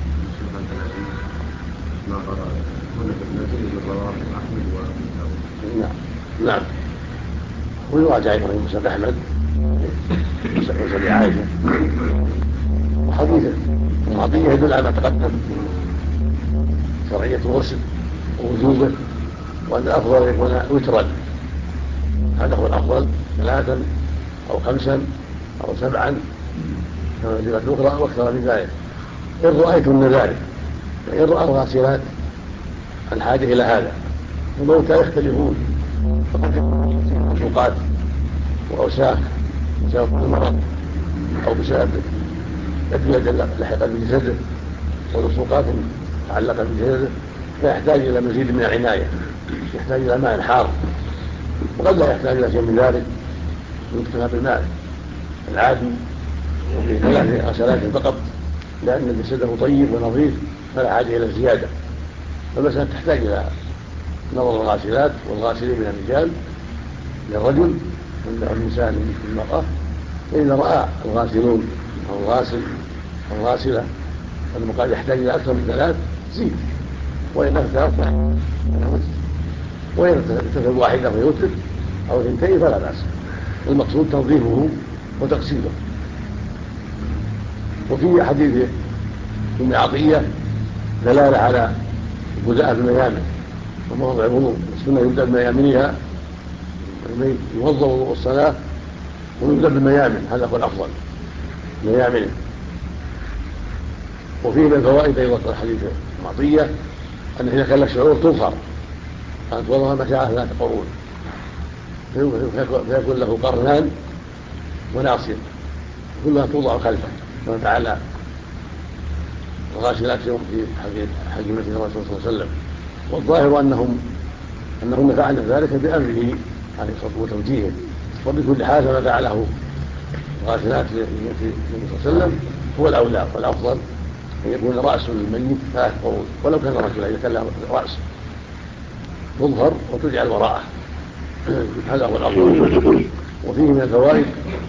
نعم ويراجع إبراهيم مسند أحمد وسند عائشة، وحديث العطية يدل على ما تقدم شرعية الغسل ووجوبه، وأن الأفضل يكون وترا، هذا هو الأفضل. 3 أو 5 أو 7 كما في رواية أخرى واكثر من ذلك إن رأيتم ذلك. فإن رأى الغاسلات الحاجة إلى هذا الموتى يختلفون مسوقات وأوساخ بسبب المرض أو بسبب أدوية لحقت بجسده ومسوقات تعلقت بجسده فيحتاج إلى مزيد من العناية، يحتاج إلى ماء حار، وقد لا يحتاج إلى شيء من ذلك يكتفى بالماء العادي وفي 3 غسلات فقط لأن جسده طيب ونظيف فلا حاجة إلى الزيادة. فالمسألة تحتاج إلى نظر الغاسلات والغاسلين من الرجال للرجل والنساء للمرأة. فإذا رأى الغاسلون أو الغاسل أو الغاسلة أنه قد يحتاج إلى أكثر من 3 زيد، وإن أكثر وإن اكتفى بواحدة فيوتر أو 2 فلا بأس. المقصود تنظيفه وتقسيمه. وفي حديث أم عطية دلالة على البداء بالميامن وموضع الوضوء. السنة يبدأ بميامنها، يوضأ وضوء الصلاة ويبدأ بالميامن، هذا هو الأفضل ميامنه. وفيه من الفوائد أيضا حديث أم عطية أن إذا كان لك شعور تظهر أن توضأ مشاعر 3 قرون فيكون له قرنان وناصية كلها توضع خلفه كما فعل الغاسلات في حديث الرسول صلى الله عليه وسلم. والظاهر أنهن فعلن ذلك بأمره عليه الصلاة وتوجيهه، وبكل حال ما فعله الغاسلات للنبي صلى الله عليه وسلم هو الأولى والأفضل أن يكون رأس الميت 3 قرون ولو كان رجلا، إذا كان له رأس تظهر وتجعل وراءه، هذا هو الأفضل. وفيه من الفوائد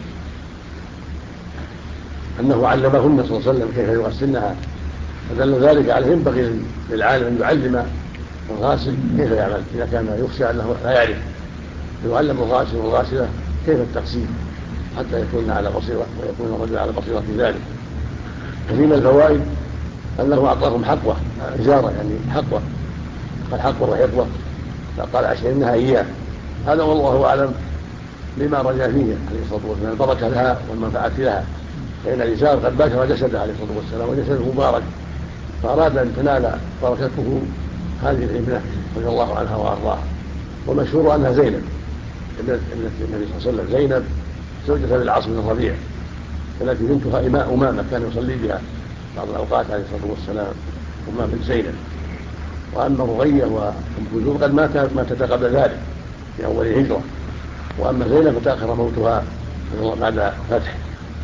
أنه علمهن صلى الله عليه وسلم كيف يغسلنها، فدل ذلك عليه ينبغي للعالم أن يعلم الغاسل كيف يعمل إذا كان يخشى أنه لا يعرف، يعلم الغاسل والغاسلة كيف التغسيل حتى يكون على بصيرة ويكون الرجل على بصيرة في ذلك. وفي من الفوائد أنه أعطاهم حقوة إجارة، يعني حقوة، قال حقوة وحقوة، فقال أشهرنها إياه. هذا والله أعلم لما رجع فيه عليه الصلاة والسلام البركة لها والمنفعة لها، فإن الإنسان قد باشر جسده عليه الصلاة والسلام وجسده مبارك، فأراد أن تنال بركته هذه الابنة رضي الله عنها وأرضاها. ومشهور أنها زينب ابنة النبي صلى الله عليه وسلم، زينب زوجة للعاص بن الربيع التي بنتها أمامة كان يصلي بها بعض الأوقات عليه الصلاة والسلام، أمامة بنت زينب. وأما رقية وأم كلثوم قد ماتتا قبل ذلك في أول الهجرة، وأما زينب فتأخر موتها بعد فتح.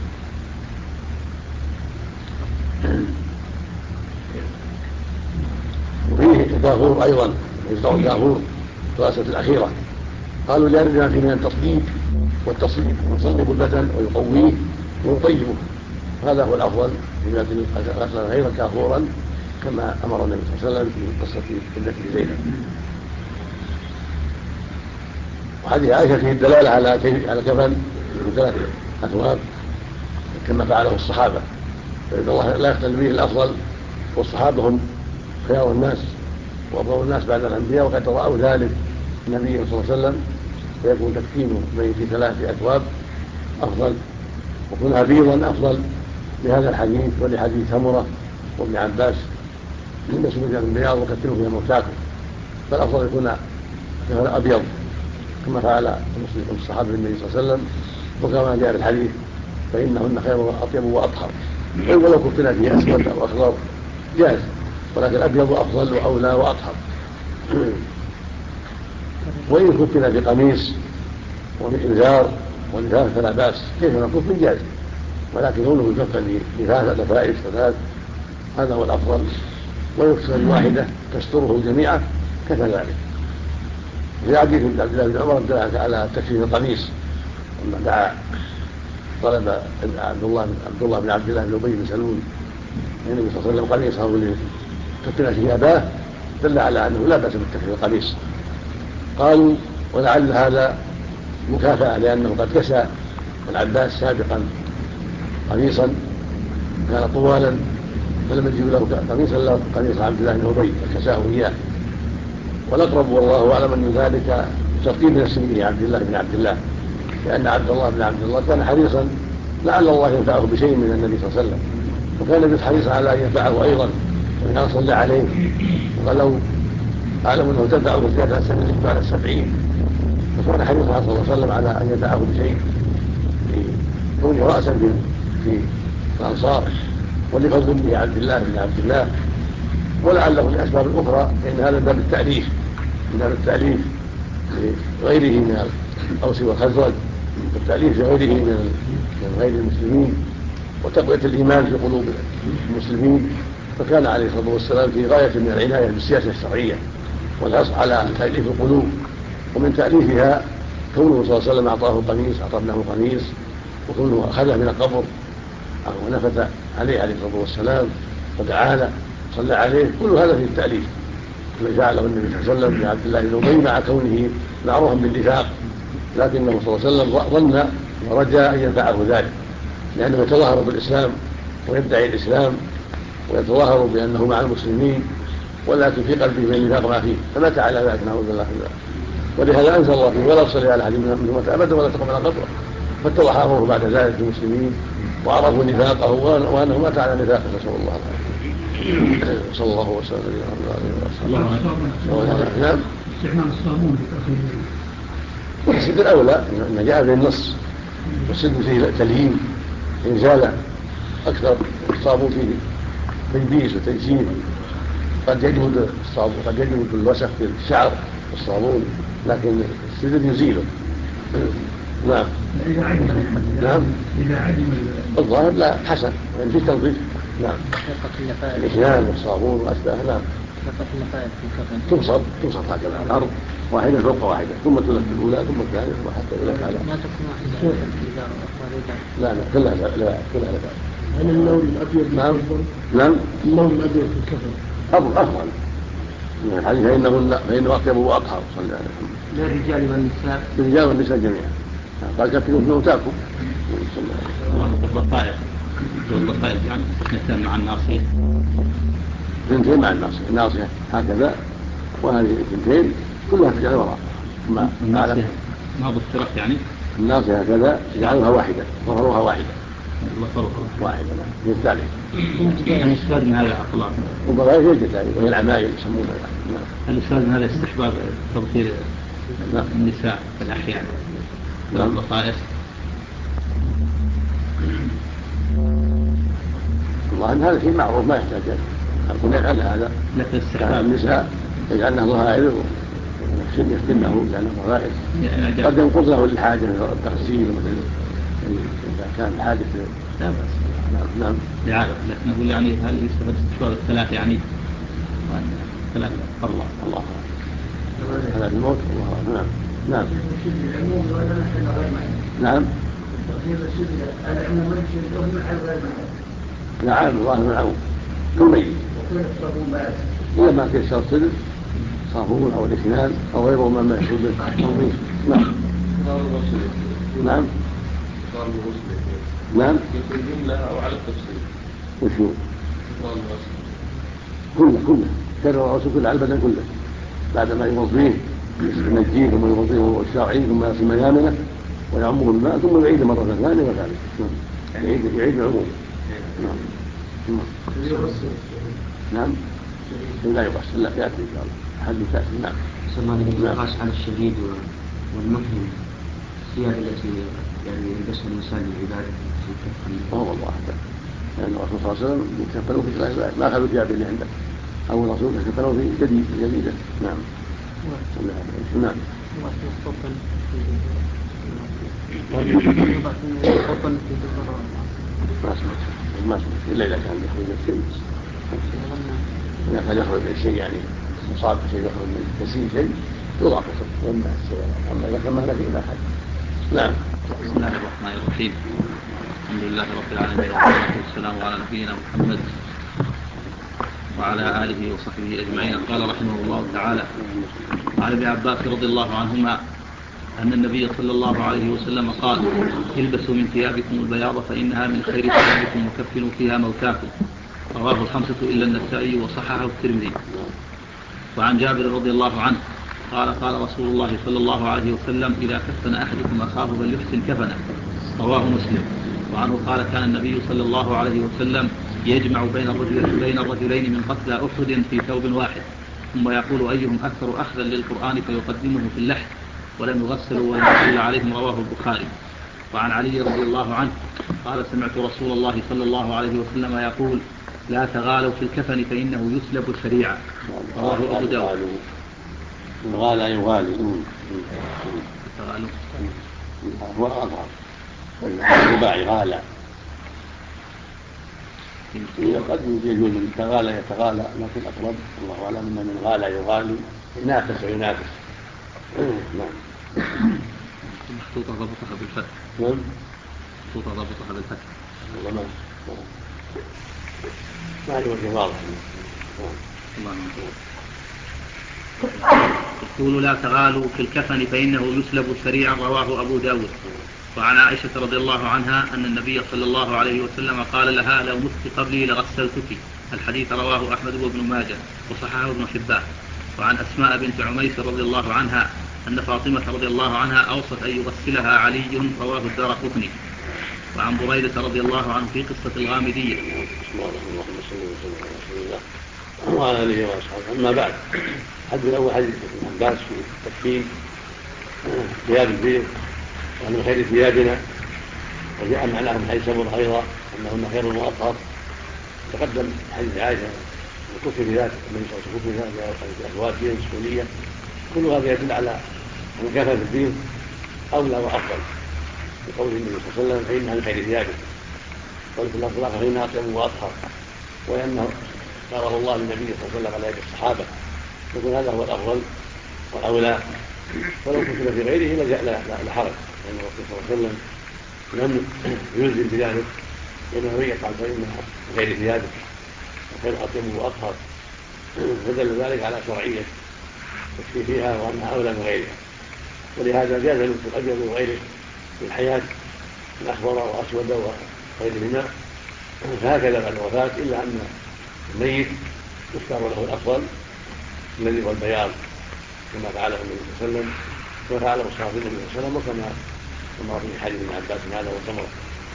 وفيه الكافور أيضا يشرع الكافور في الغسلة الأخيرة، قالوا لأننا فيه من التصديق والتصليب، يصلب البدن ويقويه ويطيبه، هذا هو الأفضل في الغسلة الأخيرة كافورا كما أمر النبي صلى الله عليه وسلم في قصة ابنته زينب. وحديث عائشة فيه الدلالة على كفن من 3 أثواب كما فعله الصحابة، فإن الله لا يختل به الأفضل، والصحابة هم خيار الناس وأفضل الناس بعد الأنبياء، وقد رأوا ذلك النبي صلى الله عليه وسلم، فيكون تكفين بين في 3 أثواب أفضل، وكونها بيضا أفضل لهذا الحديث ولحديث سمرة وابن عباس لنسوا من البياض وكثروا فيها موتاكم، فالأفضل يكون أبيض كما فعل الصحابة النبي صلى الله عليه وسلم، وكما جاء في الحديث فإنهن خير وأطيب وأطهر، ولو كفنا فيه أسود أو أخضر جاز، ولكن الأبيض أفضل وأولى وأطهر. وإن كفنا في قميص وفي إزار ولفاف فلا بأس، كيف نكف من جاز، ولكن كونه يكفن لفائف 3 هذا هو الأفضل، ويكفن واحدة تستره جميعا كفى ذلك. في حديث عبد الله بن عمر دل على تكفين القميص لما دعا طلب عبد الله بن عبد الله بن أبي بن سلول النبي صلى الله عليه وسلم قميصه لكفن فيه أباه، دل على أنه لا بأس بالتكفين القميص. قالوا ولعل هذا مكافأة لأنه قد كسى العباس سابقا قميصا كان طوالا، فلم يجب له قميصا الا قميص عبد الله بن ابي فكساه اياه. والاقرب والله اعلم ان ذلك ترتيب نفسه عبد الله بن عبد الله لأن عبد الله بن عبد الله كان حريصا لعل الله ينفعه بشيء من النبي صلى الله عليه وسلم، وكان النبي حريصا على أن ينفعه أيضا وإن صلى عليه. ولو أعلم أنه تنفعه زيادة سنة بعد 70، فكان حريصا صلى الله عليه وسلم على أن ينفعه بشيء لكونه رأسا في الأنصار ولفضل به عبد الله بن عبد الله. ولعله لأسباب أخرى فإن هذا باب التأليف، من باب التأليف لغيره من الأوس والخزرج، والتأليف لغيره من غير المسلمين، وتقوية الإيمان في قلوب المسلمين. فكان عليه الصلاة والسلام في غاية من العناية بالسياسة الشرعية والحرص على تأليف القلوب. ومن تأليفها كونه صلى الله عليه وسلم أعطاه قميص، أعطى ابنه قميص، وكونه أخذه من القبر ونفث عليه الصلاة والسلام ودعا له صلى عليه، كل هذا في التأليف. فجعله النبي صلى الله عليه وسلم لعبد الله بن أبي مع كونه معروفا بالنفاق، لكنه صلى الله عليه وسلم ظن ورجى أن ينفعه ذلك، لأنه يتظاهر بالإسلام ويدعي الإسلام ويتظاهر بأنه مع المسلمين، ولكن في قلبه من النفاق ما فيه، فمات على ذلك نعوذ بالله من ذلك. ولهذا أنزل الله فيه: ولا تصلي على أحد منهم أبدا ولا تقم على قبره. فاتضح أمره بعد ذلك للمسلمين وعرفوا نفاقه وأنه مات على نفاقه، نسأل الله العافية. صلى الله وسلم على رسول الله. استعمال الصابون في تأخير السد الأولى أن جاء به النص، والسد فيه تليين إنزال أكثر، الصابون فيه تيبيس وتيسير، قد يجمد الصابون، قد يجمد الوسخ في الشعر والصابون، لكن السد يزيله. نعم. نعم. الظاهر لا حسن، يعني في تنظيف. نعم. الإحلال والصابون وأشباه. نعم. تبسط هكذا على الأرض، واحدة فوق واحدة، ثم تلف الأولى ثم الثانية وحتى إلى الأعلى. ما تكون واحدة. لا كلها لا. هل اللون الأبيض؟ نعم. اللون الأبيض في الكفن أفضل من الحديث، فإنه أطيب وأطهر صلى الله عليه وسلم. للرجال والنساء. للرجال والنساء جميعا. قال كفنوا في موتاكم. الضفائر يعني اثنتان مع الناصية. اثنتين مع الناصية هكذا، وهذه الاثنتين كلها تجعل وراء. الناصية ما بصرت يعني الناصية هكذا يجعلها واحدة، ظهرها واحدة هي الثالثة. الاستفاد من هذا أطلاق وضغائر هي الجتائي وهي العمايل يسمونها. الاستفاد من هذا استحباب تبخير النساء في الأحيان والضفائر. والله أن هذا شيء معروف ما يحتاج أن يفعل هذا. لكن استحباب النساء يجعلنها ظهائر يفتنه لأنه ضغائر، قد ينقض له للحاجة التغسيل مثلا إذا كان حاجة. لا بأس. نعم. لكن أقول يعني هل يستفاد استحباب الثلاث يعني ثلاث الله هذا الموت. الله. نعم. نعم. نعم. الله العون كميت إذا ما تيسر الصدر صابون أو الإسنان أو غيره مما يحصل بالتنظيف. نعم. نعم. نعم. الجملة أو على التفصيل. وشو؟ كله كرر الرسول كله على البدن كله بعد ما يوضيه ينجيه ثم يوضيه الشرعي ثم يغسل ميامنه ويعمه الماء ثم يعيد مرة ثانية وثالثة. يعيد العموم. نعم. لا يغسل لا يأتي إن شاء الله حد تأتي. نعم. سمعني بالنقاش على الشهيد والمحرم الثياب التي يعني يلبسها الإنسان للعبادة في الكفن. والله لأن الرسول صلى الله عليه وسلم يكفنوا في العبادة، ما أخذوا ثياب اللي عنده أو الرسول يكفنوا في جديدة. نعم. نعم. ما سمعت إلا إذا كان يخرج الشيء، إذا كان يخرج الشيء يعني مصاب شيء يخرج من كسير شيء يضاف ويمنع السيارة، أما إذا كان ما نفي إلى حد. نعم. بسم الله الرحمن الرحيم. الحمد لله رب العالمين والصلاة والسلام على نبينا محمد وعلى آله وصحبه أجمعين. قال رحمه الله تعالى: عن ابن عباس رضي الله عنهما أن النبي صلى الله عليه وسلم قال: البسوا من ثيابكم البياض فإنها من خير ثيابكم وكفنوا فيها موتاكم. رواه الخمسة إلا النسائي وصححه الترمذي. وعن جابر رضي الله عنه قال رسول الله صلى الله عليه وسلم: إذا كفن أحدكم أخاه فليحسن كفنه. رواه مسلم. وعنه قال: كان النبي صلى الله عليه وسلم يجمع بين الرجلين من قتلى أحد في ثوب واحد، ثم يقول: أيهم أكثر أخذا للقرآن فيقدمه في اللحد، ولم يغسلوا ولم يصلى عليهم. رواه البخاري. وعن علي رضي الله عنه قال: سمعت رسول الله صلى الله عليه وسلم يقول: لا تغالوا في الكفن فإنه يسلب الشريعة. رواه أبو داود. غالى يغالي هو أظهر الرباعي غالى، قد يجوز من تغالى يتغالى، لكن أقرب الله أعلم أن من غالى يغالي ينافس وينافس. نعم. محطوطة ضبطها بالفتح. نعم. محطوطة ضبطها بالفتح. والله ما عليه وجه واضح. يقول: لا تغالوا في الكفن فإنه يسلب سريعا. رواه أبو داود. وعن عائشة رضي الله عنها أن النبي صلى الله عليه وسلم قال لها: لو مت قبلي لغسلتك. الحديث رواه أحمد وابن ماجه وصححه ابن حبان. وعن أسماء بنت عميس رضي الله عنها أن فاطمة رضي الله عنها أوصت أن يغسلها علي. رواه الدارقطني. وعن بريدة رضي الله عنه في قصة الغامدية. اللهم صل وسلم على رسول الله وعلى آله وأصحابه. أما بعد، حديث الأول حديث ابن عباس في تكفين ثياب البيض وأن خير ثيابنا، وجاء معناه من حديث أبو هريرة أنهن خير وأطهر. تقدم حديث عائشة وكفر ذات النبي صلى الله عليه وسلم ذات أزواج مسؤولية، كل هذا يدل على أن كفن في البيض أولى وأفضل، بقول النبي صلى الله عليه وسلم: فإنها من خير ثيابه. قلت الله صلى فإنها أطيب وأطهر، وأنه قاله الله للنبي صلى الله عليه وسلم على يد الصحابة، يقول هذا هو الأفضل والأولى. ولو كتب في غيره لحرج، لأن الرسول صلى الله عليه وسلم لم يلزم بذلك، لأنه يقع فإنها من خير ثيابه وخير أطيب وأطهر، فدل ذلك على شرعية التكفير فيها وأنها أولى من غيرها. ولهذا جاز لبس الأبيض وغيره في الحياة الأخضر وأسود وغيرهما، فهكذا بعد الوفاة، إلا أن الميت يختار له الأفضل الذي هو البياض، كما فعله النبي صلى الله عليه وسلم وفعله الصحابة النبي صلى الله عليه وسلم، وكما في حديث ابن عباس هذا وسمره.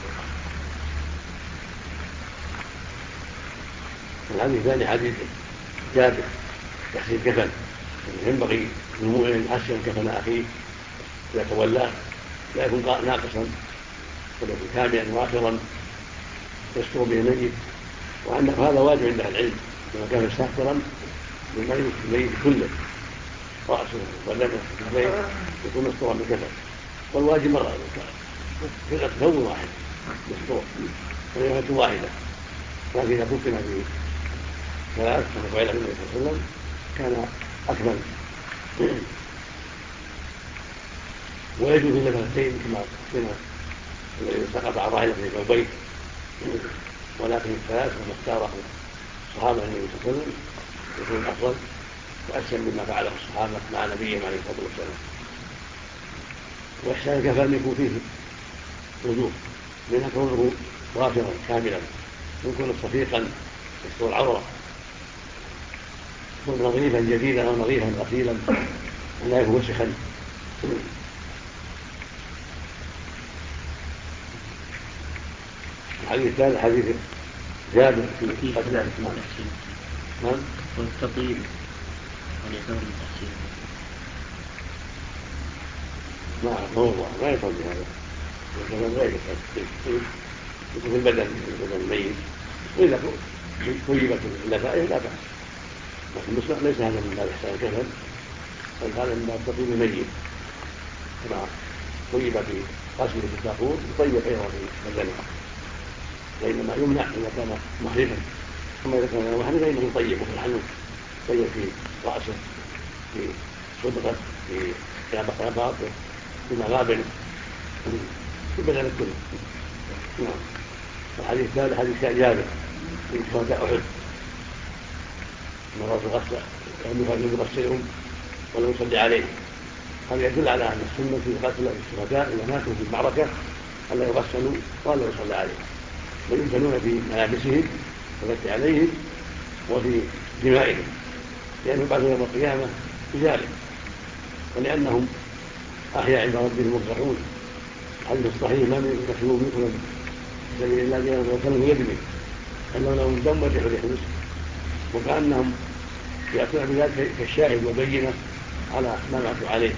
الحديث الثاني حديث جابر تحسين كفن، ينبغي للمؤمن ان يحسن كفن اخيه اذا تولاه، لا يكون ناقصا بل يكون كاملا وافرا يستر به الميت. وان هذا واجب عند اهل العلم، كما كان يستهترا للميت كله، راسه وبدنه والبيت يكون مستورا بالكفن، والواجب مره فرقه ثوب واحد مستور وليله واحده، لكن اذا كفن في ثلاث كما فعل النبي صلى الله عليه وسلم كان اكمل. ويجوز لفتين كما الذي سقط عضائله في ثوبين، ولكن الثلاث كما اختاره الصحابه النبي صلى الله عليه وسلم يكون افضل واسلم مما فعله الصحابه مع نبيهم عليه الصلاه والسلام. واحسان الكفن يكون فيه وجوه، منها كونه وافرا كاملا، يكون صفيقا يستر العوره، يكون نظيفا جديدا او نظيفا غسيلا لا يكون وسخا. الحديث الثالث حديث جابر في قتل الاسلام. نعم. والتطيب واليسار التحسين. ما يفضل بهذا، وكمان غير التطيب يكون البدن الميت، واذا طيبت اللفائف لا باس، لكن ليس هذا من باب احسان الكفن، بل هذا من باب تطيب الميت، كما طيب في غسله في الكافور يطيب ايضا في بدنه، وانما يمنع اذا كان محرفا، ثم اذا كان محرفا فانه يطيبه في الحنوط، يطيب في راسه، في صدغه، في خيابات، في مغابر، في بدن كله. نعم. الحديث الثالث حديث جابر في شهداء احد ان الرسول غسل لم يغسلهم ولم يصلي عليهم. هذا يدل على ان السنه في قتل الشهداء اذا ماتوا في المعركه الا يغسلوا ولا يصلى عليهم، بل يدفنون في ملابسهم والتي عليهم وفي دمائهم، لانهم بعد يوم القيامه بذلك ولأنهم أحياء عند ربهم مرزقون. الحديث الصحيح ما من يكسبوا منكم في سبيل الله وكانوا يدرك أنه لهم الدم والريح واليحمس، وكأنهم يأتون بذلك كالشاهد وبينة على ما ماتوا عليه.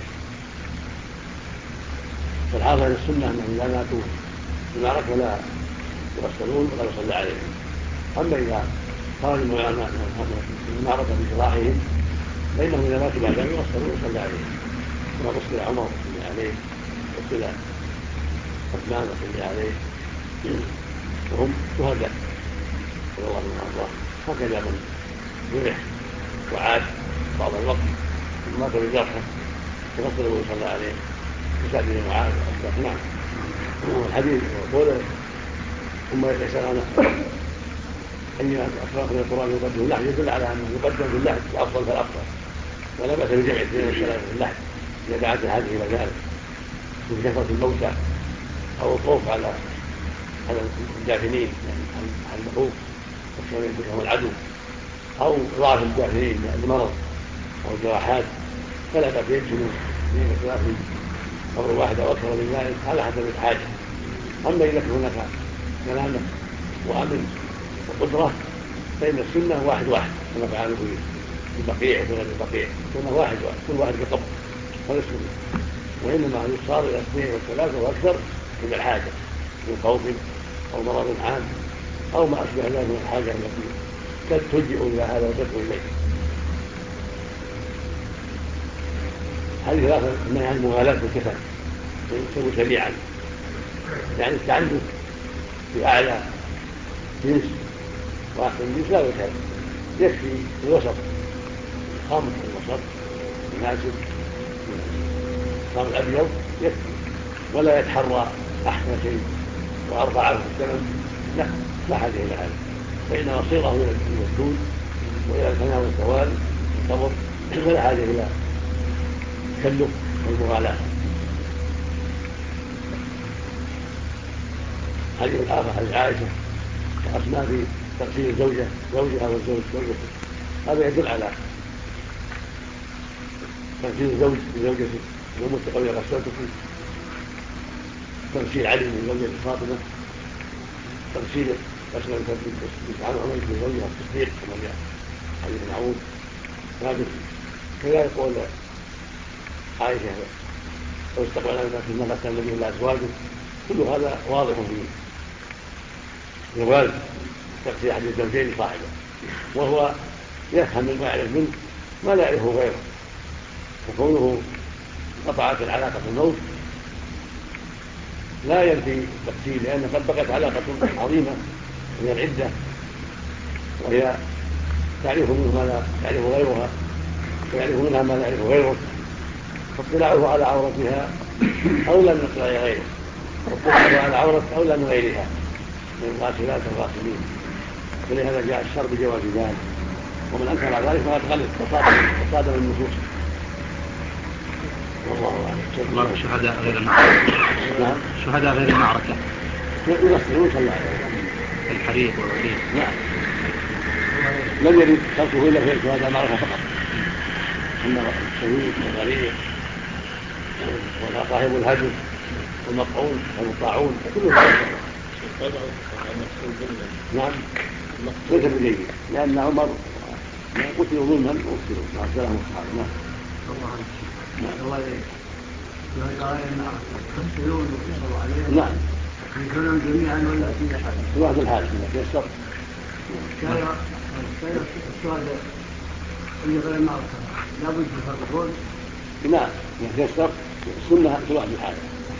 فالحاصل السنة أنهم إذا ماتوا في المعركة لا يغسلون ولا يصلى عليهم. أما إذا خرجوا من المعركة بجراحهم فإنهم إذا ماتوا بعد أن يغسلون ويصلى عليهم، كما غسل عمر وصلى عليه، غسل عثمان وصلى عليه، وهم شهداء رضي الله عنهم وارضاهم. هكذا من جرح وعاد بعض الوقت مات بجرحه يغسل ويصلى عليه كسعد بن معاذ وأشبه. نعم. والحديث قول ثم يسأل أن أكثر القرآن يقدم اللحد يدل على أنه يقدم في اللحد الأفضل فالأفضل، ولا بأس بجمع الاثنين والثلاثة في اللحد إذا دعت الحاجة إلى ذلك من كثرة الموتى أو الخوف على الدافنين على المخوف وكان العدو أو ضعف الدافنين المرض أو الجراحات، فلا بأس يدخلوا في اختلاف أمر واحد أو أكثر من ذلك على حسب الحاجة. أما إذا كان هناك سلامة وأمن وقدرة فإن السنة واحد كما فعلوا في البقيع وفي غير البقيع، السنة واحد كل واحد بقبر هذا السنة. وإنما يصار إلى 2 و3 وأكثر من الحاجة من خوف أو مرض عام أو ما أشبه ذلك من الحاجة التي تلجئ إلى هذا وتدعو إليه. هذه ثلاثة منها المغالاة بالكفن يكتب سريعا، يعني التعنت في أعلى جنس وأحسن جنس لا وجه، يكفي الوسط، الخمر الوسط المناسب، الخمر الأبيض يكفي، ولا يتحرى أحسن شيء وأرفعه في الثمن، لا حاجة إلى هذا، فإن مصيره إلى الدود وإلى الفناء والزوال والقبر، ولا حاجة إلى التكلف والمغالاة. حديث الآخر حديث عائشة وأسماء في تغسيل الزوجة زوجها والزوج زوجته، هذا يدل على تغسيل الزوج لزوجته ومتقوي غسلته، تغسيل علي لزوجة فاطمة، تغسيل غسل عن عمر لزوجها التصديق كما جاء حديث معروف ثابت. كذلك قول عائشة واستقبلنا ما غسل النبي إلا أزواجه، كل هذا واضح في جواز تغسيل أحد الزوجين صاحبه، وهو يفهم مما يعرف منه ما لا يعرفه غيره، وكونه قطعت العلاقة بالموت لا ينفي التغسيل، لأن قد بقت علاقة عظيمة من العدة وهي تعرف منه ما لا يعرف غيرها ويعرف منها ما لا يعرف غيره، فاطلاعه على عورتها أولى من اطلاع غيره، واطلاعه على عورته أولى من غيرها من الغاسلات والغاسلين، ولهذا جاء الشر بجواز ذلك، ومن أنكر على ذلك فقد غلط وصادم النصوص. والله أعلم. الشهداء غير المعركة. نعم. الشهداء غير المعركة يغسلون صلى الله عليه وسلم الحريق والغريق. نعم. لم يرد تركه إلا في شهداء المعركة فقط، أما الشهيد والغريق وصاحب الهجر والمطعون والمطاعون كل ذلك. نعم ليس بجيد، لأن عمر قتلوا ظلما وقتلوا وأرسلهم الصحابة. نعم. الله يغسلون ويصلوا عليهم. نعم. يكونون جميعا ولا في حال؟ في واحد الحال في الشر. الشهداء اللي غير المعركة لابد يفرقون. نعم في الشر السنة في واحد الحال.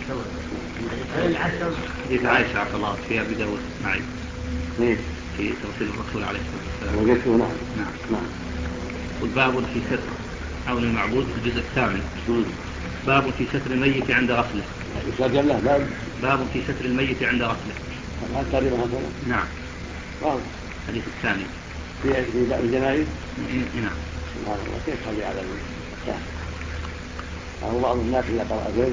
حديث عائشة عفى الله في أبي داود إسماعيل في تغسيل الرسول عليه الصلاة والسلام. وجدته. نعم. نعم. نعم. والباب في ستر عون المعبود في الجزء 8. باب في ستر الميت عند غسله. يسجل له باب في ستر الميت عند غسله. هل تقريبا هكذا؟ نعم. الحديث الثاني في باب الجنائز. نعم. سبحان الله كيف خلي على الشاهد أو بعض الناس إذا قرأ زوج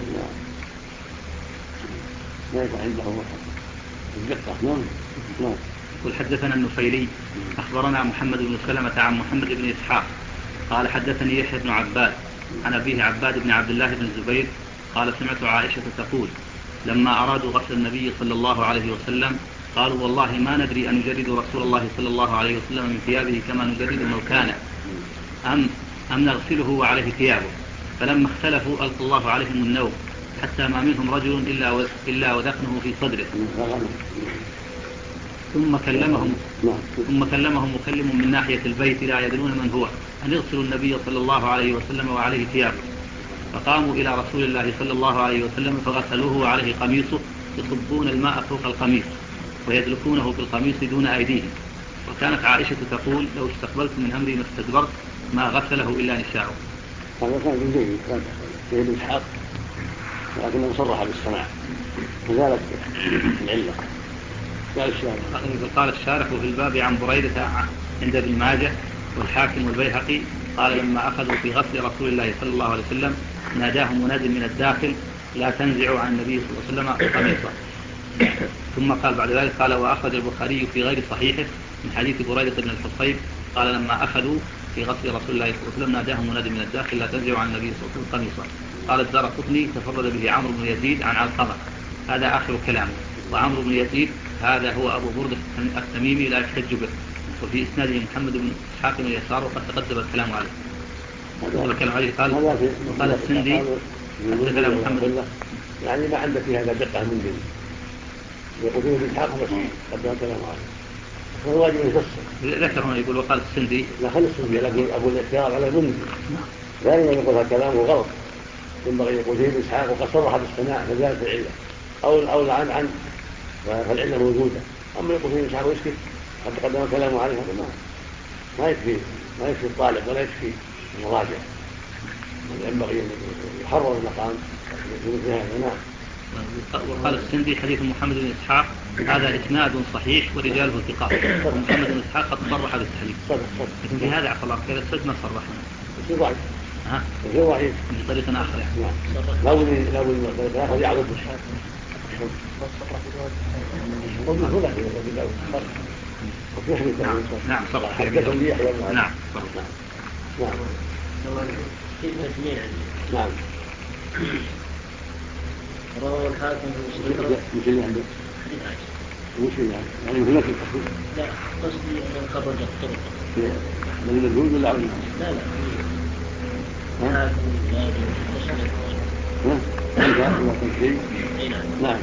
ما يكون عنده الدقة. نعم. قل حدثنا النفيلي أخبرنا محمد بن سلمة عن محمد بن إسحاق قال حدثني يحيى بن عباد عن أبيه عباد بن عبد الله بن الزبير قال سمعت عائشة تقول لما أرادوا غسل النبي صلى الله عليه وسلم قالوا والله ما ندري أن نجرد رسول الله صلى الله عليه وسلم من ثيابه كما نجرد الموكان أم نغسله وعليه ثيابه، فلما اختلفوا ألقى الله عليهم النوم حتى ما منهم رجل إلا وذقنه في صدره، ثم كلمهم مكلم من ناحية البيت لا يدرون من هو أن يغسلوا النبي صلى الله عليه وسلم وعليه ثيابه، فقاموا إلى رسول الله صلى الله عليه وسلم فغسلوه وعليه قميصه يصبون الماء فوق القميص ويدلكونه بالقميص دون أيديهم. وكانت عائشة تقول لو استقبلت من أمري ما استدبرت ما غسله إلا نساؤه. هذا كان في الجيد كان فيه إسحاق ولكنه صرح بالسماع وذلك العلة. قال الشارح في الباب عن بريدة عند ابن ماجه والحاكم والبيهقي قال لما أخذوا في غسل رسول الله صلى الله عليه وسلم ناداهم مناد من الداخل لا تنزعوا عن النبي صلى الله عليه وسلم قميصه. ثم قال بعد ذلك قال وأخذ البخاري في غير صحيحه من حديث بريدة بن الحصيب قال لما أخذوا في غسل رسول الله صلى الله عليه وسلم ناداهم مناد من الداخل لا تنزعوا عن النبي صلى الله عليه وسلم قميصه. قال الدارقطني تفرد به عمرو بن يزيد عن علقمة، هذا آخر كلامه. وعمرو بن يزيد هذا هو أبو بردة التميمي لا يحتج به، وفي إسناده محمد بن إسحاق بن يسار وقد تقدم الكلام عليه. قال السندي حدثنا محمد يعني ما عندك في هذا دقة من دين يقول فيه إسحاق بس قدم الكلام عليه فهو واجب يفسر. ذكر هنا يقول وقال السندي لا خلي السندي لكن أبو الاختيار على المنزل دائما يقول هذا كلامه غلط، ينبغي يقول فيه إسحاق وقد صرح بالسماع فزادت العلة أو العن فالعلة موجودة. أما يقول فيه إسحاق ويسكت قد تقدم كلامه عليه هذا ما يكفي الطالب ولا يكفي المراجع، ينبغي أن يحرر المقام في هذا. نعم. وقال السندي حديث محمد بن إسحاق هذا إسناد صحيح ورجاله ثقات، ومحمد بن إسحاق قد صرح بالتحديث، لكن في هذا عفى الله كذا السد ما صرحنا في ضعيف في ضعيف بطريقة آخر يعني. لا بد آخر يعرض نعم صرح نعم كيف تسميع نعم رواه الحاكم مش اللي عنده وش يعني مثل نفس القصد؟ لا قصدي أن خرج الطرق من المجهول ولا عون؟ لا الحاكم نعم.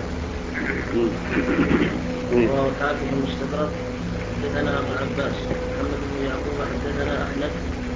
رواه الحاكم المستدرك حدثنا أبو العباس محمد بن يعقوب حدثنا أحمد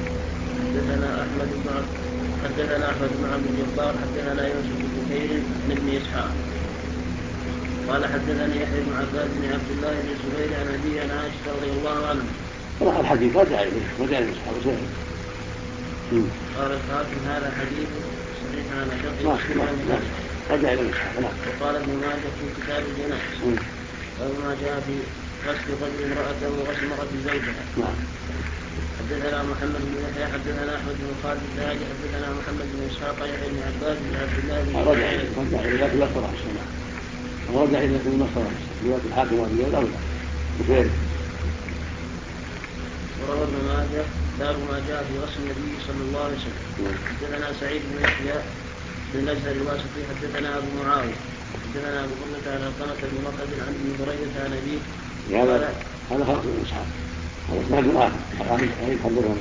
بن عبد الجبار حدثنا يوسف بن بكير عن ابن إسحاق قال حدثني يحيى بن عباد بن عبد الله بن الزبير عن أبي عن عائشة رضي الله عنه. الحديث رجع إليه إسحاق قال الحاكم هذا حديث صحيح على شرط مسلم رجع إليه إسحاق. وقال ابن ماجه في كتاب الجنائز وما جاء في غسل رجل امرأته وغسل امرأة زوجها. حدثنا محمد بن يحيى حدثنا احمد بن خالد الزاهد حدثنا محمد بن اسحاق يحيى بن عباد بن عبد الله بن رجع الى لا صرح السماع ورجع الى كل ما صرح روايه الحاكم وابي الاولى وفين. وروى ابن ماجه باب ما جاء في غسل النبي صلى الله عليه وسلم. حدثنا سعيد بن يحيى بن الازهر الواسطي حدثنا ابو معاويه حدثنا ابو بكر عن علقمة بن مخلد عن ابن بريدة عن ابيه هذا خلق من اسحاق هذا اسناد اخر حدثنا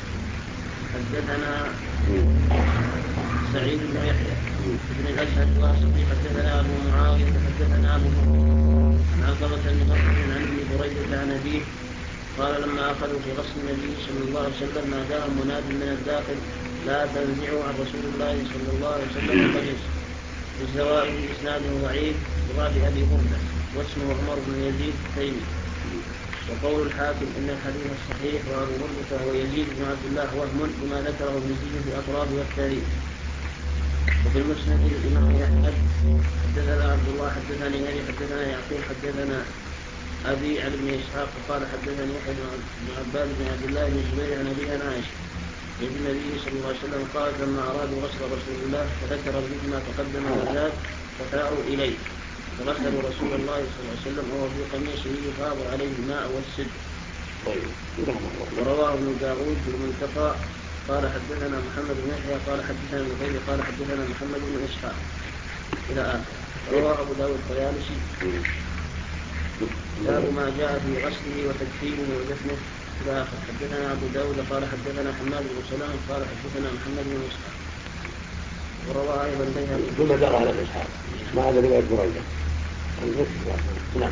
سعيد بن يحيى بن الازهر الواسطي حدثنا ابو معاويه حدثنا ابو بكر عن علقمة بن مخلد عن ابن بريدة عن ابيه قال لما اخذوا في غسل النبي صلى الله عليه وسلم ناداهم مناد من الداخل لا تنزعوا عن رسول الله صلى الله عليه وسلم القميص. الزوائد اسناده ضعيف بغاب ابي برده واسمه عمر بن يزيد التيمي. وقول الحاكم ان الحديث الصحيح وابو برده هو يزيد بن عبد الله وهم بما ذكره المزي في الاطراف والتاريخ. وفي المسند الامام احمد حدثنا عبد الله حدثني ابي حدثنا يعقوب حدثنا ابي عن ابن اسحاق قال حدثني يحيى بن عباد بن عبد الله بن الزبير عن ابي عن عائشه عن النبي صلى الله عليه وسلم قال لما ارادوا غسل رسول الله فذكر به ما تقدم وزاد فثاروا اليه فغسلوا رسول الله صلى الله عليه وسلم وهو في قميصه يفاض عليه الماء والسدر. ورواه ابن داود في المنتقى قال حدثنا محمد بن يحيى قال حدثنا النبي قال حدثنا محمد بن إسحاق إلى آخر. رواه أبو داود الطيالسي. باب ما جاء في غسله وتكفيره ودفنه إلى آخر. حدثنا أبو داود قال حدثنا حماد بن سلام قال حدثنا محمد بن إسحاق. وروى أيضا البيهقي ثم دار على الإسحاق ما هذا رواية بريدة. نعم.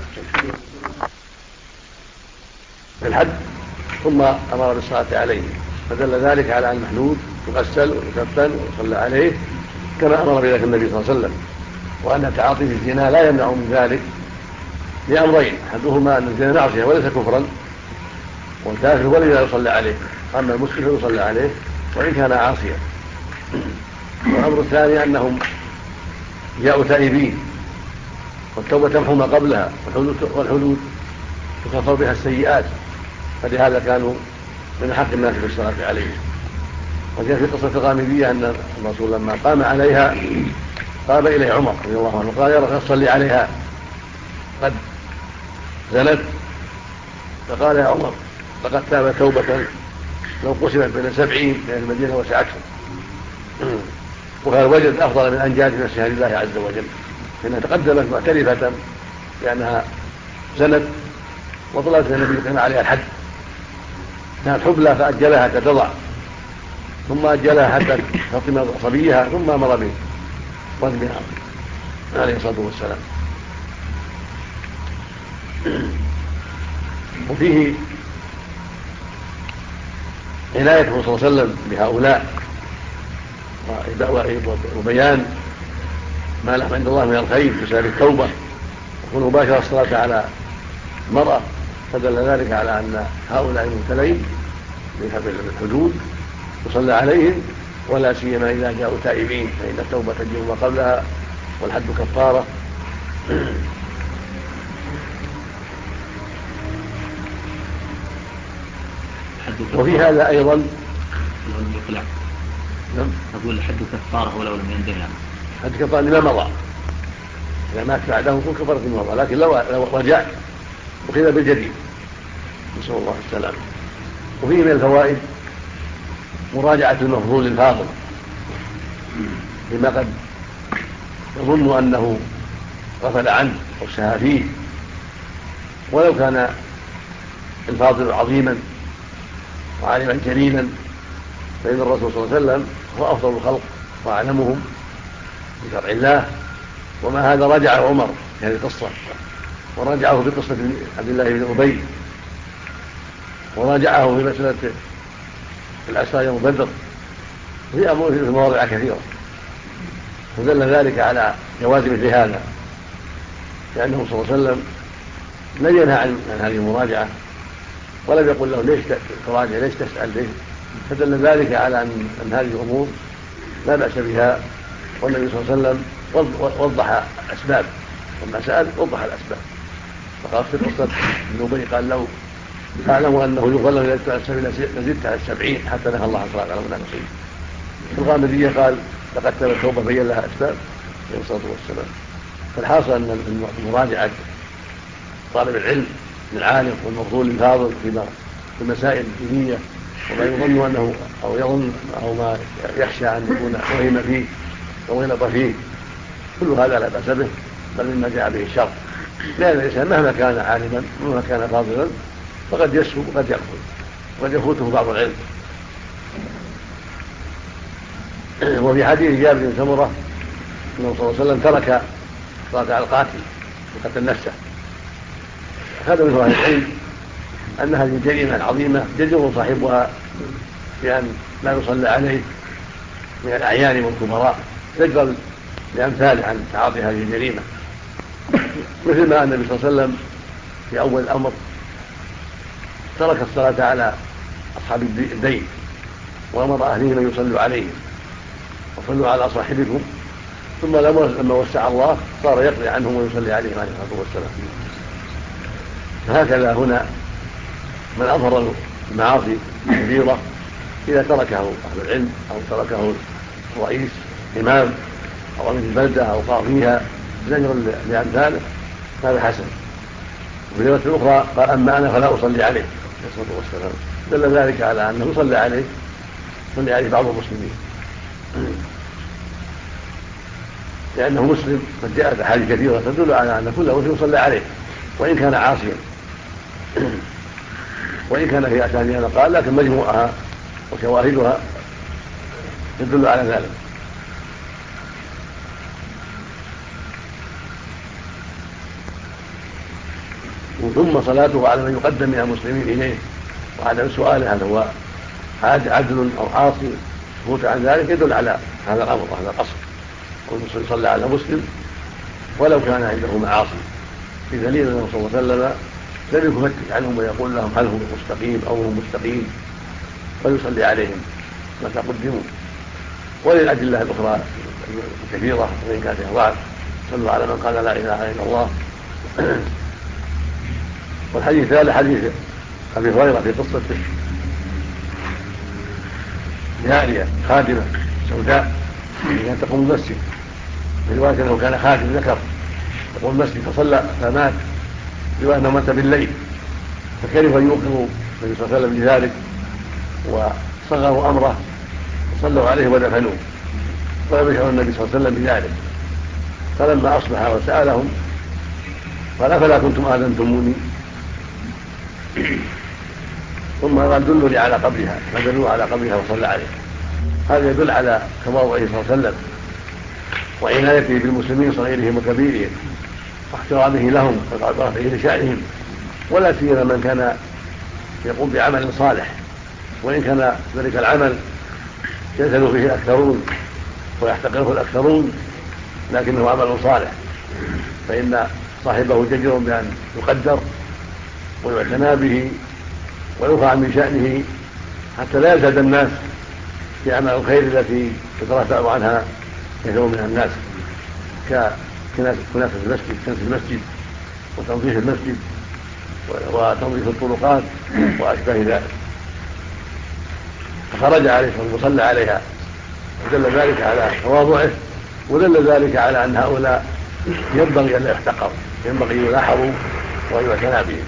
الحد ثم أمر بالصلاة عليه، فدل ذلك على أن المحدود يغسل ويكفن ويصلى عليه كما أمر بذلك النبي صلى الله عليه وسلم، وأن تعاطي في الزنا لا يمنع من ذلك لأمرين: أحدهما أن الزنا معصية وليس كفرا، والكافر ولا يصلى عليه، أما المسلم يصلى عليه وإن كان عاصيا. والأمر الثاني أنهم جاءوا تائبين، والتوبة تمحو ما قبلها، والحدود تكفر بها السيئات، فلهذا كانوا من حق الناس بالصلاة عليه. وجاء في قصة الغامدية أن الرسول لما قام عليها قام إليه عمر رضي الله عنه قال: يا رسول صلي عليها قد زنت. فقال: يا عمر لقد تاب توبة لو قسمت بين 70 لأن المدينة وسعتهم. وهذا وجد أفضل من أن جاءت نفسها لله عز وجل، فإنها تقدمت معترفة بأنها زنت وطلبت النبي يقيم عليها الحد. كانت حبلى فأجلها حتى تضع، ثم أجلها حتى تفطم صبيها، ثم أمر برجمها عليه الصلاة والسلام. وفيه عنايته صلى الله عليه وسلم بهؤلاء وبيان ما لهم عند الله من الخير بسبب التوبة، وكونه باشر الصلاة على المرأة، فدل ذلك على أن هؤلاء المبتلين بالحدود يصلى عليهم، ولا سيما إذا جاءوا تائبين، فإن التوبة تجب ما قبلها والحد كفارة. وفي هذا أيضا لو لم يقلع. أقول الحد كفارة ولو لم يندم. يعني حد كفارة لما مضى، إذا مات بعده يكون كفارة لما مضى، لكن لو رجع أخذ بالجديد، نسأل الله السلامة. وفيه من الفوائد مراجعة المفضول الفاضل لما قد يظن أنه غفل عنه أو سهى فيه، ولو كان الفاضل عظيما وعالما جليلا، فإن الرسول صلى الله عليه وسلم هو أفضل الخلق وأعلمهم بشرع الله. وما هذا رجع عمر في هذه القصة، ورجعه في قصة عبد الله بن أبي، وراجعه في مسألة الأسرى يوم بدر، في مواضع كثيرة، فدل ذلك على جواز مثل هذا، لأنه صلى الله عليه وسلم لم ينهى عن هذه المراجعة، ولم يقل له ليش تراجع، ليش تسأل، ليش، فدل ذلك على أن هذه الأمور لا بأس بها. والنبي صلى الله عليه وسلم وضح الأسباب، لما سأل وضح الأسباب، فقال في قصة ابن أبي قال له: أعلم أنه يغفر له إذا لزدت على 70 حتى نهى الله عن صلاة على المنافقين. في الغامدية قال: لقد تاب التوبة بين لها أسباب عليه الصلاة والسلام. فالحاصل أن مراجعة طالب العلم العالم والمفضول الفاضل في المسائل الدينية، وما يظن أنه أو يظن أو ما يخشى أن يكون وهم فيه وغلط فيه، كل هذا لا بأس به، بل مما جاء به الشرع، لأن الإنسان مهما كان عالما ومهما كان فاضلا فقد يسهو وقد يغفل وقد يفوته بعض العلم. وفي حديث جابر بن سمرة أنه صلى الله عليه وسلم ترك صلاة على القاتل وقتل نفسه. هذا من فوائد العلم أن هذه الجريمة العظيمة يجر صاحبها بأن لا يصلى عليه من الأعيان والكبراء، يجبر لأمثاله عن تعاطي هذه الجريمة، مثل ما النبي صلى الله عليه وسلم في أول الأمر ترك الصلاة على أصحاب الدين وأمر أهلهم أن يصلوا عليهم وصلوا على صاحبكم، ثم لما وسع الله صار يقضي عنهم ويصلي عليهم عليه الصلاة والسلام. فهكذا هنا من أظهر المعاصي الكبيرة إذا تركه أهل العلم أو تركه الرئيس إمام أو أمير البلدة أو قاضيها زجرا لأمثاله هذا حسن. وفي رواية أخرى قال: أما أنا فلا أصلي عليه عليه الصلاة والسلام، دل ذلك على أنه يصلى عليه صلي عليه بعض المسلمين، لأنه مسلم. قد جاءت أحاديث كثيرة تدل على أن كل مسلم صلى عليه وإن كان عاصيا، وإن كان في أسانيدها قال، لكن مجموعها وشواهدها تدل على ذلك. ثم صلاته على من يقدم من المسلمين إليه، وعدم سؤاله هل هو عدل أو عاصي، سكوت عن ذلك يدل على هذا الأمر وهذا الأصل. والمسلم صلى على مسلم ولو كان عنده معاصي، في دليل أنه صلى الله عليه وسلم لم يفتش عنهم ويقول لهم هل هم مستقيم أو هم مستقيم، ويصلي عليهم متى قدموا. وللأدلة الأخرى كثيرة وإن كانت فيها ضعف، صلوا على من قال لا إله إلا الله. والحديث الثالث حديث أبي هريرة في قصة جارية خادمة سوداء كانت تقوم المسجد، في رواية أنه كان خادم ذكر تقوم المسجد فصلى فمات، رواية أنه مات بالليل، فكيف يوقظ النبي صلى الله عليه وسلم بذلك وصغروا أمره وصلوا عليه ودفنوه، ولم يشعر النبي صلى الله عليه وسلم بذلك. فلما أصبح وسألهم قال فلا كنتم آذنتموني؟ ثم قال دلوا لي على قبرها، فدلوا على قبرها وصلى عليه. هذا يدل على تواضعه صلى الله عليه وسلم وعنايته بالمسلمين صغيرهم وكبيرهم واحترامه لهم ورفعه لشأنهم، ولا سيما من كان يقوم بعمل صالح، وإن كان ذلك العمل يزهد فيه الأكثرون ويحتقره الأكثرون، لكنه عمل صالح، فإن صاحبه جدير بأن يقدر ويعتنى به ويرفع من شأنه حتى لا يزهد الناس في أعمال الخير التي يترفع عنها كثير من الناس، كناس المسجد، كنس المسجد وتنظيف المسجد وتنظيف الطرقات وأشباه ذلك. فخرج عليه وصلى عليها، ودل ذلك على تواضعه، ودل ذلك على أن هؤلاء ينبغي أن لا يحتقروا، ينبغي أن يلاحظوا وأن يعتنى بهم.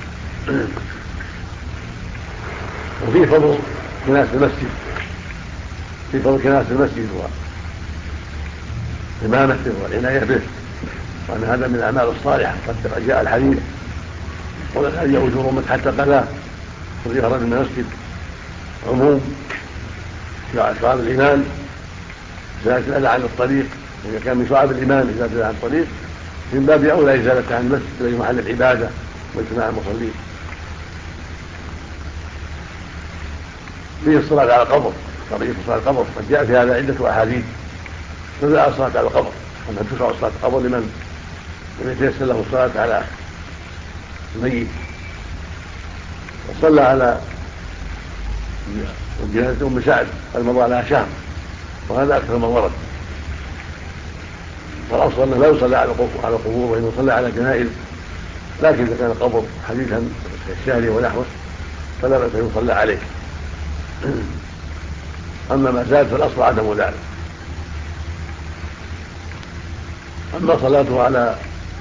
وفي فضل كناس المسجد، في فضل كناس المسجد وإمامته والعناية به، وأن هذا من الأعمال الصالحة. قد جاء الحديث ولا أن أجور من حتى قذاه وفي خرج من المسجد عموم شعاب الإيمان، إزالة الأذى عن الطريق، وإذا كان من شعاب الإيمان إزالة الأذى عن الطريق من باب أولى إزالة عن المسجد الذي محل العبادة واجتماع المصلين. فيه الصلاة على القبر، قضية صلاة القبر قد جاء في هذا عدة أحاديث تدل على الصلاة على القبر، أنها تشرع صلاة القبر لمن لم يتيسر له الصلاة على الميت. وصلى على جنازة أم سعد المضى لها شهر، وهذا أكثر من ورد. والأصل أنه لا يصلى على القبور وإنه يصلى على جنائز، لكن إذا كان القبر حديثا كالشهر ونحوه فلا بأس أن يصلى عليه. أما ما زاد فالأصل عدم ذلك. أما صلاته على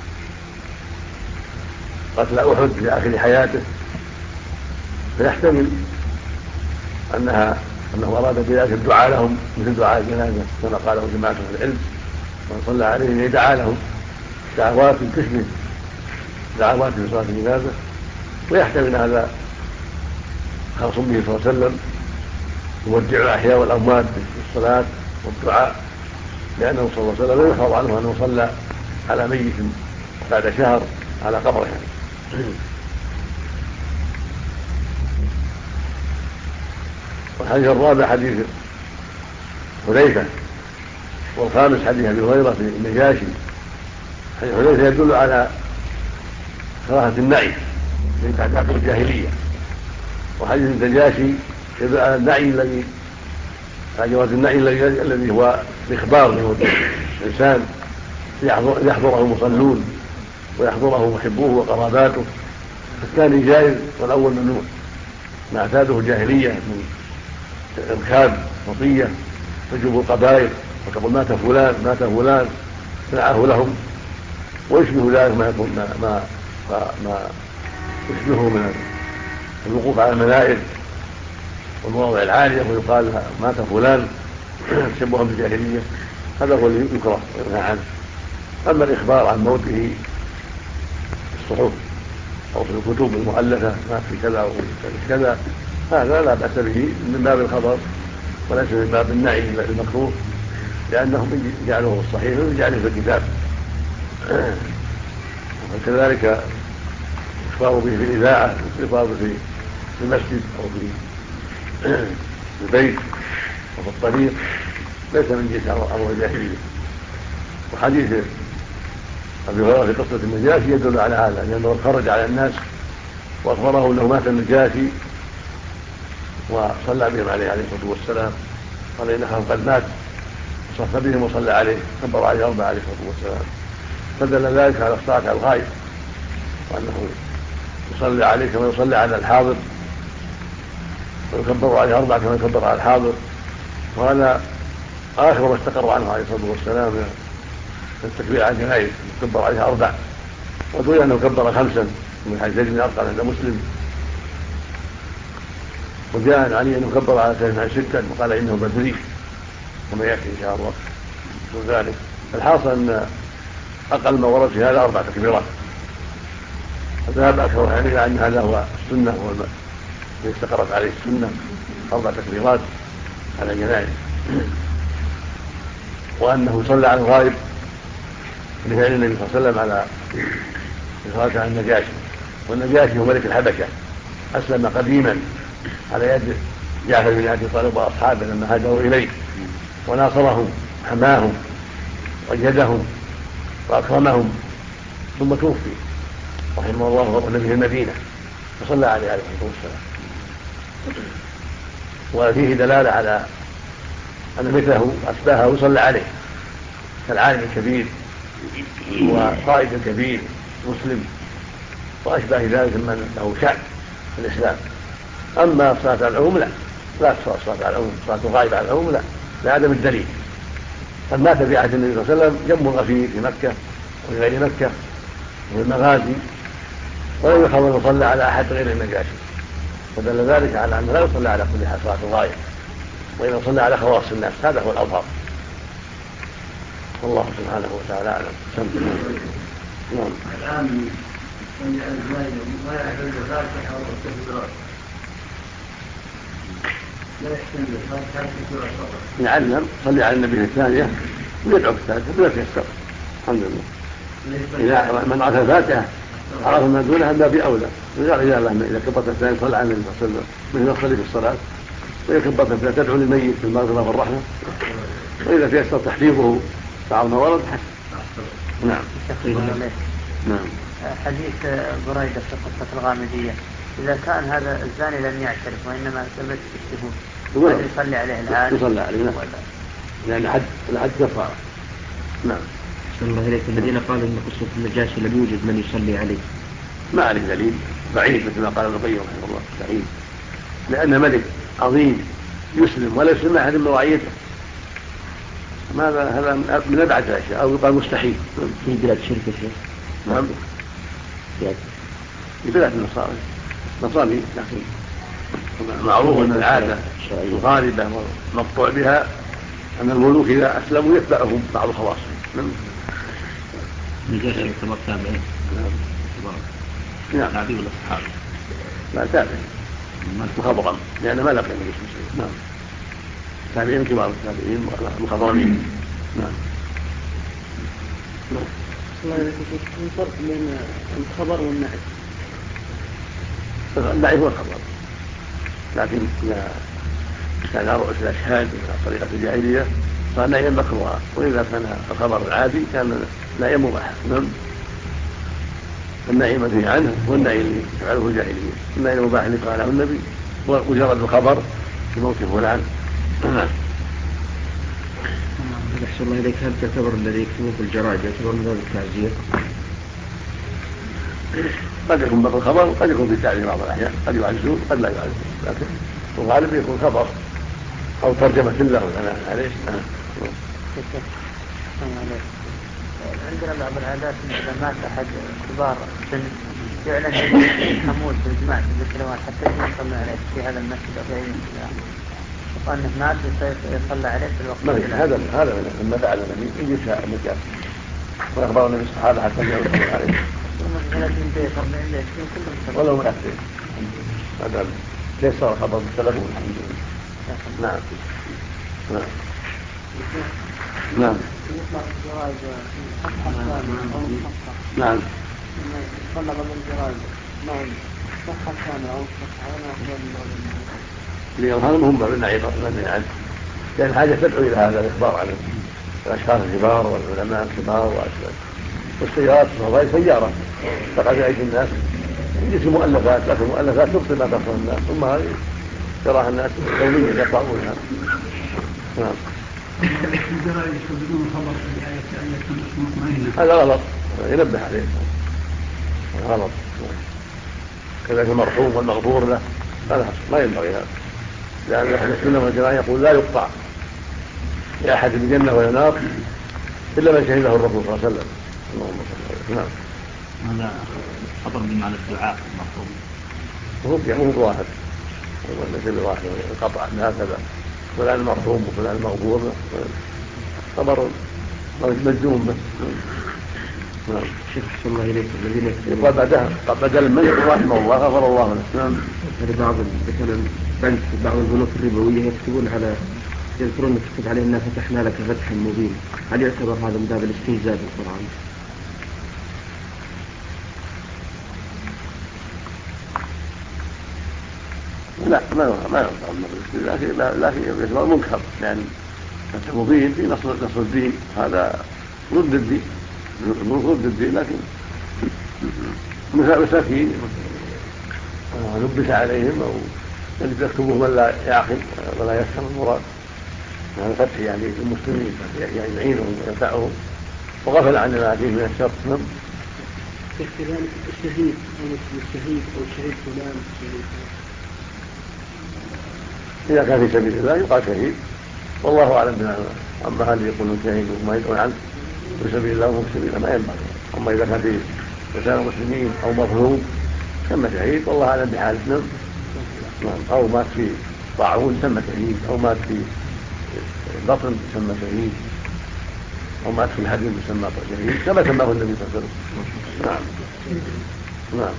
قتل أحد في آخر حياته فيحتمل أنه أراد بذلك الدعاء لهم مثل دعاء الجنازة كما قاله جماعة من العلم، ومن صلى عليهم يدعى لهم دعوات تشبه دعوات في صلاة الجنازة. ويحتمل هذا خاص به صلى الله عليه وسلم يودع الأحياء والأموات بالصلاة والدعاء، لأنه صلى الله عليه وسلم لا يحفظ عنه أنه صلى على ميت بعد شهر على قبره. والحديث الرابع حديث حذيفة، والخامس حديث أبي هريرة في النجاشي. حديث حذيفة يدل على كراهة النعي من تعلق الجاهلية، وحديث النجاشي يدل على النعي الذي على جواز النعي الذي هو الإخبار من الإنسان يحضره المصلون ويحضره محبوه وقراباته، فالثاني جائز والأول ممنوع، ما اعتاده الجاهلية من إركاب وصية تجب القبائل وتقول مات فلان نعه لهم، ويشبه ذلك ما يشبهه من الوقوف على المنائر والمواضع العالية ويقال مات فلان تشبها بالجاهلية، هذا هو الذي يكره وينهى عنه. أما الإخبار عن موته في الصحف أو في الكتب المؤلفة مات في كذا أو كذا، هذا لا بأس به من باب الخبر وليس من باب النعي المكروه، لأنهم جعلوه الصحيح وجعلوه في الكتاب. وكذلك الإخبار به في الإذاعة والإخبار في المسجد أو في البيت أو في الطريق ليس من جنس أمر الجاهلية. وحديث أبي هريرة في قصة النجاشي يدل على هذا، لأنه خرج على الناس وأخبره أنه مات النجاشي وصلى بهم عليه الصلاة والسلام، قال إنه قد مات، وصف بهم وصلى عليه، كبر عليه 4 عليه الصلاة والسلام، فدل ذلك على الصلاة على الغائب، وأنه يصلي عليه كما يصلي على الحاضر، ويكبر عليه 4 كما يكبر على الحاضر. وهذا آخر ما استقر عنه عليه الصلاة والسلام من التكبير على الجنائز، يكبر عليها 4، وروي أنه كبر 5 من حديث زيد بن أرقم عند مسلم. وجاء عن علي أنه كبر على سيدنا 6 وقال إنه بدري كما يأتي إن شاء الله من ذلك. الحاصل أن أقل ما ورد في هذا 4 تكبيرات، ذهب أكثر يعني إلى أن هذا هو السنة الذي استقرت عليه السنة، 4 تكبيرات على الجنائز، وأنه صلى على الغائب لفعل النبي صلى الله عليه وسلم على إخراجه عن النجاشي. والنجاشي هو ملك الحبشة، أسلم قديما على يد جعفر بن أبي طالب وأصحابه لما هاجروا إليه، وناصرهم حماهم وأيدهم وأكرمهم، ثم توفي رحمه الله وقال به المدينة فصلى عليه الصلاة والسلام. وفيه دلالة على أن مثله أشباهه وصلى عليه كالعالم الكبير وقائد الكبير مسلم وأشباه ذلك من له شأن في الإسلام. أما صلاة على العموم لا صلاة على العموم، صلاة الغائب على العموم لا، لعدم الدليل. قد مات في عهد النبي صلى الله عليه وسلم جم غفير في مكة وفي غير مكة وفي المغازي، ولم يخبر يصلى على أحد غير النجاشي، فدل ذلك على أنه لا يصلى على كل حال صلاة الغائب، وإذا صلى على خواص الناس هذا هو الأظهر، والله سبحانه وتعالى أعلم. نعم. الآن يصلي على الغائب ما يحتاج الفاتحة أو التكبيرات، لا يحتاج الفاتحة والتكبيرات فقط. يعلم صلي على النبي الثانية ويدعو الثالثة بلا تيسر، الحمد لله. إذا من عرف الفاتحة عرف ما دونها باب أولى، إذا كبرت الثانية صلى على النبي صلى الله عليه وسلم مثل يصلي في الصلاة، وإذا كبرت الثانية تدعو للميت بالمغفرة والرحمة، وإذا تيسر تحفيظه بعض ما ورد حسن. نعم. نعم. حديث بريدة في قصة الغامدية، إذا كان هذا الزاني لم يعترف وإنما ثبت الشهود هل يصلي عليه العالم؟ يصلى عليه نعم، لأن الحد كفارة. نعم. أحسن الله إليك. الذين قالوا أن قصة النجاشي لم يوجد من يصلي عليه، ما عليه دليل، بعيد مثل ما قال ابن القيم رحمه الله، بعيد، لأن ملك عظيم يسلم ولا يسلم أحد من رعيته، هذا من أبعد الأشياء، أو يقال مستحيل. في بلاد شركة شيخ. نعم. في بلاد النصارى لكن معروف أن العادة الغالبة والمقطوع بها أن الملوك إذا أسلموا يتبعهم بعض خواصهم. نجاشي يعتبر تابعين. نعم. تابعي ولا صحابي؟ لا تابعي مخضرم، لأن ما لقي النبي صلى الله عليه وسلم. نعم. تابعين كبار التابعين مخضرمين. نعم. الله يرحمك، الفرق بين الخبر والنعي؟ النعي هو الخبر، لكن إذا كان رؤوس الأشهاد من طريقة الجاهلية فالنعي مكروها، وإذا كان الخبر العادي كان نعي مباح. النعي منهي عنه والنعي اللي يفعله الجاهلية. النعي المباح اللي قاله النبي هو مجرد الخبر بموت فلان. أحسن الله إليك. هل تعتبر الذي يكتبون في الجرائد يعتبر من باب التعزية؟ قد يكون بعض الخبر وقد يكون في التعزية بعض الأحيان، قد يعزون قد لا يعزون، لكن الغالب يكون خبر أو ترجمة له ثناء عليه. عندنا بعض العادات إذا مات أحد كبار السن يعلن حمود بالإجماع في الذكريات حتى يصلى عليه في هذا المسجد أو في أي مسجد وقال أنه مات يصلى عليه في الوقت هذا لما فعل النبي يجب المجال وأخبر النبي الصحابة حتى يصلى عليه 30 بيت 40 بيت كلهم ولو من أكثر هذا كيف صار خبر بالسلف والحمد لله. نعم نعم يطلق الجواز في الصفحة الثانية أو الصفحة نعم طلب الجواز نعم الصفحة الثانية أو الصفحة ولا أفضل هذا مهم باب النعيم عنه لأن الحاجة تدعو إلى هذا الإخبار عن الأشخاص الكبار والعلماء الكبار والسيارات وهي سيارة فقد يعيش الناس يجلس مؤلفات لكن المؤلفات تبطل ما تفصل الناس ثم هذه يراها الناس يوميا يقرؤونها. نعم هذا غلط ينبه عليه غلط. كذلك المرحوم والمغفور له هذا ما ينبغي هذا لأن أهل السنة والجماعة يقول لا يقطع لأحد بالجنة ولا نار إلا من شهده الرسول صلى الله عليه وسلم. نعم هذا خبر بمعنى الدعاء المرحوم هو واحد والنسل واحد القطع هكذا فلان المرحوم وفلان المغفور خبر مجزوم به. نعم شيخ صلى الله عليه الذين يقول بعدها بدل من يقول رحمه الله غفر الله له. نعم بعض مثلا بعض البنوك الربويه يكتبون على يذكرون تكتب عليه إنا فتحنا لك فتحا مبينا هل يعتبر هذا من باب الاستهزاء بالقرآن؟ لا ما يعتبر لكن يعتبر منكر لأن فتح مبين في نصر الدين هذا ضد الدين لكن مساكين لبس عليهم أو يكتبه من لا يعقل ولا يفهم المراد عن الفتح يعني المسلمين يعني يعينهم وينفعهم وغفل عن ما فيه من الشر. كذلك الشهيد أو الشهيد أو شهيد فلان إذا كان في سبيل الله يقال شهيد والله أعلم بما أما هل يقولون شهيد وما يدعون عنه في سبيل الله وفي سبيل الله ما ينبغي. أما إذا كان في رسالة المسلمين أو مظلوم سمى شهيد والله أعلم بحالته. أو مات في طاعون سمى شهيد أو مات في بطن سمى شهيد أو مات في الحديث سمى شهيد كما سماه النبي صلى الله عليه وسلم. نعم نعم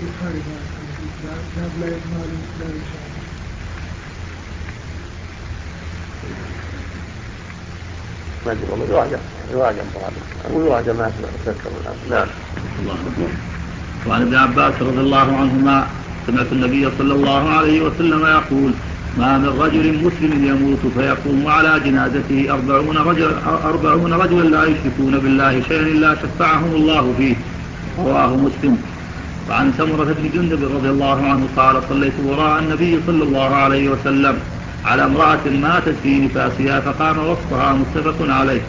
ما أدري والله يراجع أو يراجع ما أتذكر الآن. نعم. وعن ابن عباس رضي الله عنهما سمعت النبي صلى الله عليه وسلم يقول ما من رجل مسلم يموت فيقوم على جنازته 40 رجلا لا يشركون بالله شيئا إلا شفعهم الله فيه رواه مسلم. وعن سمرة بن جندب رضي الله عنه قال صليت وراء النبي صلى الله عليه وسلم على امرأة ماتت في نفاسها فقام وسطها متفق عليه.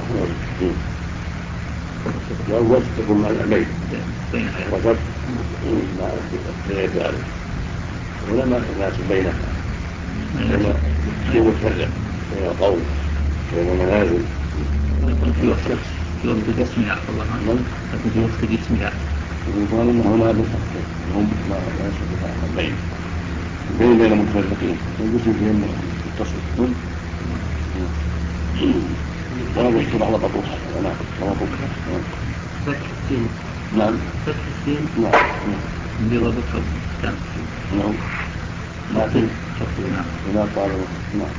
والوسط تكون مع الميت وسط بين ذلك ولما الناس بينها في متفرع بين القوم بين المنازل في وقت جسمها لكن في وقت جسمها يقال انه لا بالحق هم لا يشرك بين المتفرقين والجسم فيهم متصل ولا يشرك على بطوحة نعم فتح السين نعم فتح السين نعم اللي ضبط حب نعم لكن نعم قالوا نعم.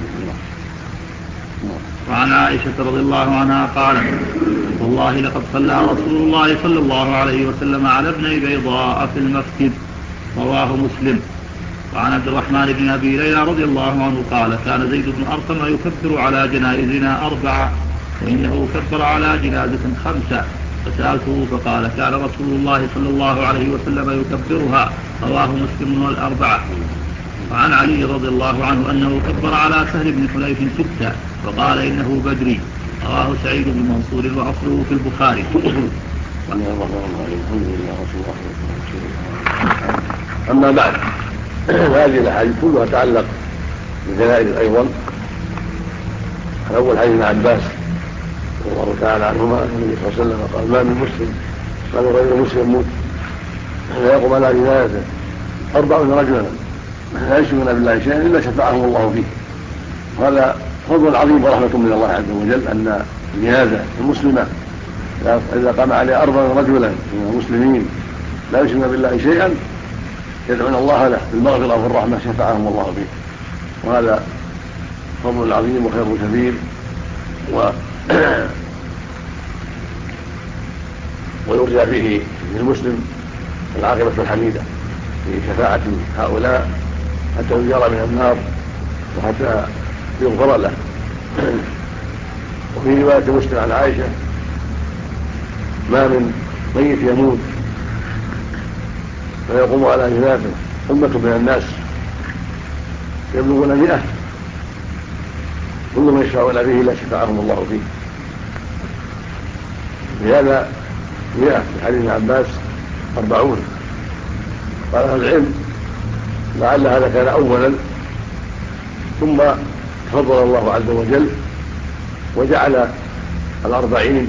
وعن عائشة رضي الله عنها قالت والله لقد صلى رسول الله صلى الله عليه وسلم على ابني بيضاء في المسجد رواه مسلم. وعن عبد الرحمن بن أبي ليلى رضي الله عنه قال كان زيد بن أرقم يكبر على جنائزنا 4 وإنه كبر على جنازة 5 فسألته فقال كان رسول الله صلى الله عليه وسلم يكبرها رواه مسلم وال4. وعن علي رضي الله عنه أنه كبر على سهل بن حنيف 6 وقال إنه بدري رواه سعيد بن منصور وأصله في البخاري. أما بعد هذه الأحاديث كلها تعلق بالجنائز أيضا. الأول حديث ابن عباس رضي الله تعالى عنهما أن النبي صلى الله عليه وسلم قال ما من رجل مسلم يموت فيقوم على جنازته 40 رجلا لا يشركون بالله شيئا الا شفعهم الله فيه. وهذا فضل عظيم ورحمه من الله عز وجل ان الجنازه المسلمه اذا قام عليه 40 رجلا من المسلمين لا يشركون بالله شيئا يدعون الله له بالمغفره والرحمه شفعهم الله فيه. وهذا فضل عظيم وخير كبير ويرجى فيه للمسلم العاقبة الحميدة في شفاعة هؤلاء حتى يجار من النار وحتى يغفر له. وفي رواية مسلم عن عائشة ما من ميت يموت فيقوم على جنازته أمة من الناس يبلغون 100 كلهم يشفعون به لا شفعهم الله فيه. لهذا 100 في حديث ابن عباس 40. قال اهل العلم لعل هذا كان اولا ثم تفضل الله عز وجل وجعل 40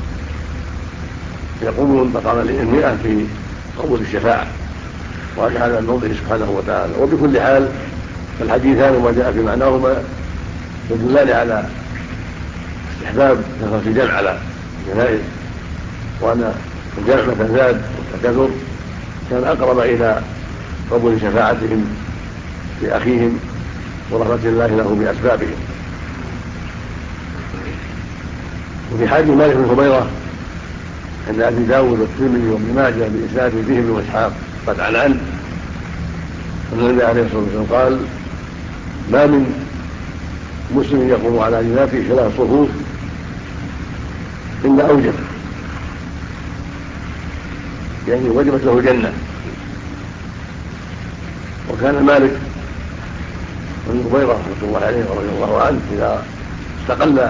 يقومون مقام 100 في قبول الشفاعة، وهذا من فضله سبحانه وتعالى. وبكل حال الحديثان وما جاء في معناهما يدلان على استحباب كثرة الجمع على الجنائز، وأن الجمع متى زاد وكثر كان أقرب إلى قبول شفاعتهم في أخيهم ورحمة الله له بأسبابهم. وفي حديث مالك بن هبيرة عند أبي داود والترمذي وابن ماجه بإسناد فيه ابن إسحاق قد عن أن النبي عليه الصلاة والسلام قال: ما من مسلم يقوم على جنازته 3 صفوف إلا أوجب، يعني وجبت له الجنة. وكان مالك بن هبيرة رحمة الله عليه ورضي الله عنه إذا استقل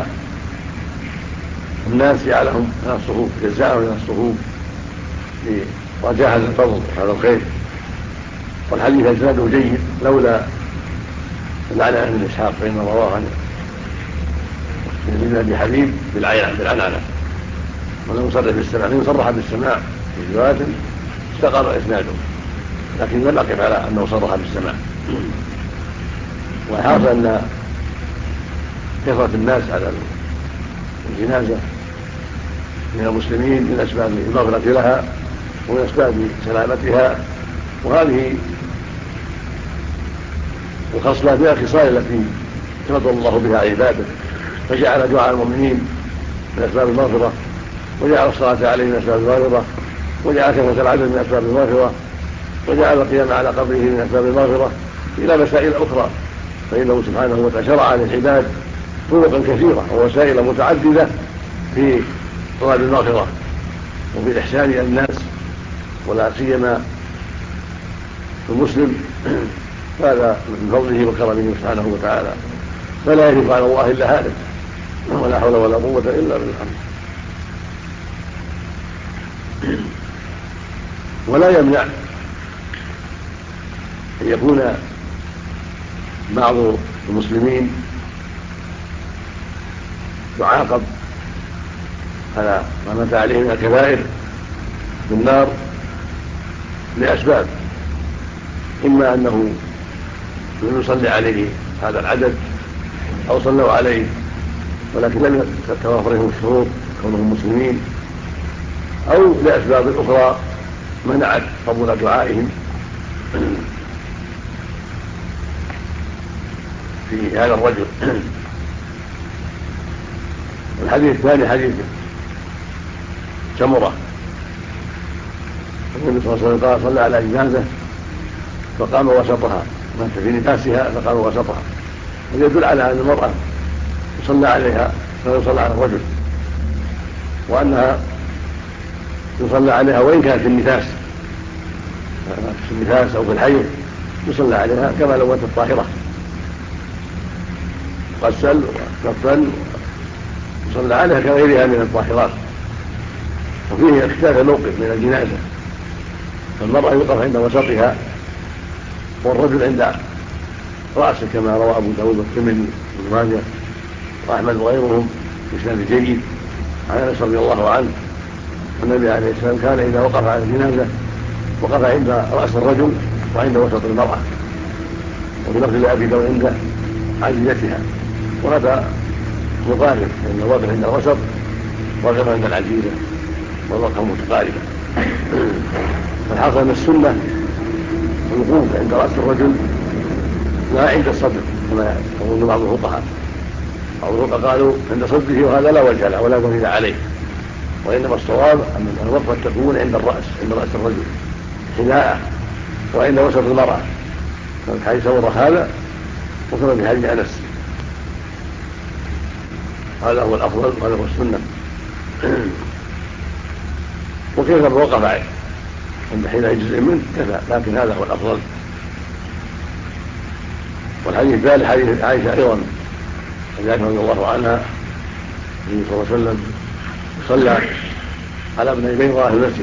الناس جعلهم من الصفوف، جزاءهم من الصفوف لرجاء هذا الفضل وهذا الخير. والحديث اسناده جيد لولا العنعنة بن إسحاق، فإنه رواه عن ابن أبي حبيب بالعنعنة ولم يصرح بالسماع، من صرح بالسماع في رواية استقر إسناده، لكن لم أقف على أنه صرح بالسماع. وحاصل أن كثرة الناس على الجنازة من المسلمين من أسباب المغفرة لها ومن أسباب سلامتها، وهذه الخصلة فيها خصال التي تفضل الله بها عباده، فجعل دعاء المؤمنين من أسباب المغفرة، وجعل الصلاة عليه من أسباب المغفرة، وجعل كثرة العدد من أسباب المغفرة، وجعل القيام على قبره من أسباب المغفرة، إلى مسائل أخرى. فإنه سبحانه وتعالى شرع للعباد طرقا كثيرة ووسائل متعددة في طلب المغفرة وفي الإحسان إلى الناس، ولا سيما المسلم، هذا من فضله وكرمه سبحانه وتعالى. فلا يجب على الله إلا هذا، ولا حول ولا قوة إلا بالله. ولا يمنع أن يكون بعض المسلمين يعاقب على ما مات عليه من الكبائر بالنار لأسباب، إما أنه لم يصلي عليه هذا العدد أو صلوا عليه ولكن لم تتوافر لهم الشروط كونهم مسلمين، أو لأسباب أخرى منعت قبول دعائهم في هذا الرجل. الحديث الثاني حديث سمرة، النبي صلى الله عليه وسلم قال: صلى على جنازة فقام وسطها، مات في نفاسها فقام وسطها، ويدل على أن المرأة يصلى عليها كما يصلى على الرجل، وأنها يصلى عليها وإن كانت في النفاس أو في الحيض، يصلى عليها كما لو كانت طاهرة، غسل وكفن يصلى عليها كغيرها من الطاهرات. وفيه اختلاف الموقف من الجنازة، فالمرأة يوقف عند وسطها والرجل عند رأسه، كما روى أبو داود والترمذي وابن ماجه وأحمد وغيرهم بإسناد جيد عن أنس رضي الله عنه: النبي عليه السلام كان إذا وقف على الجنازة وقف عند رأس الرجل وعند وسط المرأة، وفي لفظ لأبي داود عند عزيزتها، وهذا مقارب، لأن الوضع عند الوسط وغير عند العزيزة والرقم متقاربة. فالحاصل أن السنة الوقوف عند رأس الرجل لا عند الصدر كما يقول بعض الفقهاء. بعض الفقهاء قالوا عند صدره وهذا لا وجه له ولا دليل عليه، وإنما الصواب أن الوقفة تكون عند الرأس، عند رأس الرجل حذاءه، وعند وسط المرأة حيث ورى هذا، وكما في حديث أنس. هذا هو الأفضل وهذا هو السنة. وكيف من وقف عند حذاء جزء منه كفى، لكن هذا هو الأفضل. والحديث الثالث حديث عائشة أيضا رضي الله عنها، النبي صلى الله عليه وسلم صلى على ابن بيضاء في المسجد.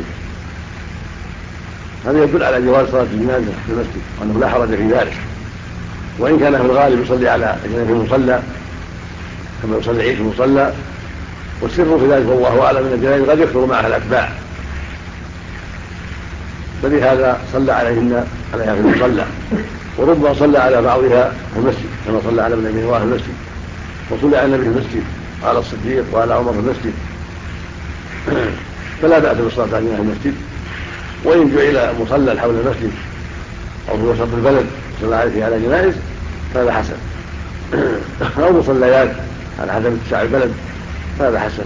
هذا يدل على جواز صلاة الجنازة في المسجد وأنه لا حرج في ذلك، وإن كان في الغالب يصلي على في المصلى كما يصلي العيد في المصلى، والسر في ذلك والله أعلم أن الجنائز قد يكثر معها الأتباع، فلهذا صلى عليها في المصلى، وربما صلى على بعضها في المسجد كما صلى على ابن بيضاء في المسجد، وصلى على النبي في المسجد وعلى الصديق وعلى عمر في المسجد، فلا بأس بالصلاة عليها في المسجد. وإن جعل مصلى حول المسجد أو في وسط البلد صلى عليه على جنائز فهذا حسن، أو مصليات على حسب اتساع البلد فهذا حسن.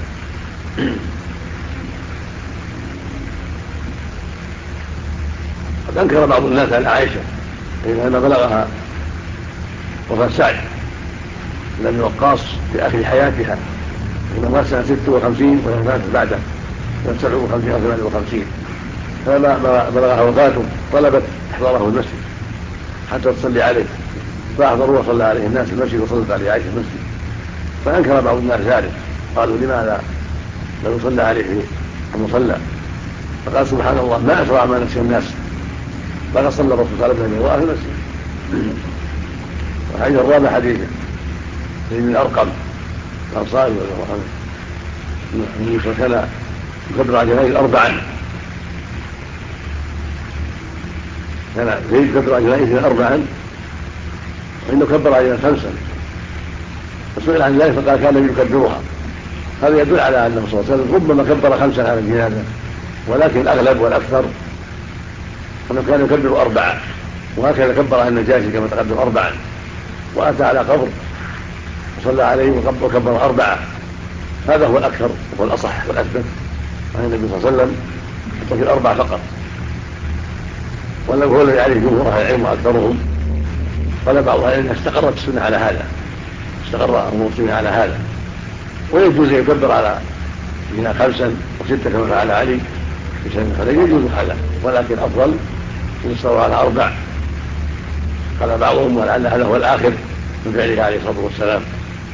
قد أنكر بعض الناس على عائشة حينما بلغها وفاة سعد بن أبي وقاص في آخر حياتها، إنه مات سنة 56 وهي ماتت بعده سنة 57 أو 58. فلما بلغها وفاته طلبت إحضاره المسجد حتى تصلي عليه، فأحضروا وصلى عليه الناس في المسجد وصلت عليه عائشة في المسجد. فأنكر بعض الناس ذلك، قالوا لماذا لا يصلى عليه في المصلى؟ فقال سبحان الله ما أسرع ما نسي الناس، لقد صلى الرسول صلى الله عليه وسلم في المسجد. والحديث الرابع حديث زيد بن أرقم الأنصاري رضي الله عنه النبي صلى الله عليه وسلم يكبر على جنائز أربعا، كان زيد يكبر على جنائز أربعا وإنه كبر على جنائز خمسا، فسئل عن ذلك فقال كان النبي يكبرها. هذا يدل على أنه صلى الله عليه وسلم ربما كبر خمسا على الجنازة، ولكن الأغلب والأكثر أنه كان يكبر أربعا، وهكذا كبر على النجاشي كما تقدم أربعا، وأتى على قبر وصلى عليه وكبر أربعة. هذا هو الأكثر وهو الأصح والأثبت عن النبي صلى الله عليه وسلم في الأربع فقط، ولو هو الذي عليه جمهور أهل العلم وأكثرهم. قال بعض أهل العلم استقرت السنة على هذا، استقر المسلمين على هذا، ويجوز أن يكبر على جناح خمسا وستة كما فعل علي في سنة الخليل، يجوز هذا، ولكن أفضل يصبر على أربع. قال بعضهم ولعل هذا هو الآخر من فعله عليه الصلاة والسلام.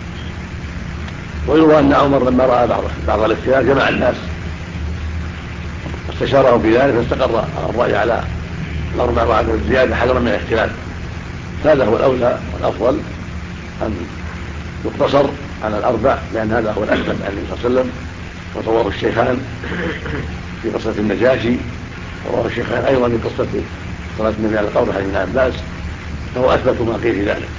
ويروى أن عمر لما رأى بعض الاختلاف جمع الناس واستشارهم في ذلك، فاستقر الرأي على الأربع وعدم الزيادة حذرا من الاختلاف. هذا هو الأولى والأفضل أن يقتصر على الأربع، لأن هذا هو الأثبت عن النبي صلى الله عليه وسلم، ورواه الشيخان في قصة النجاشي، ورواه الشيخان أيضا في قصة صلاة النبي على القبر حديث ابن عباس، فهو أثبت ما قيل في ذلك.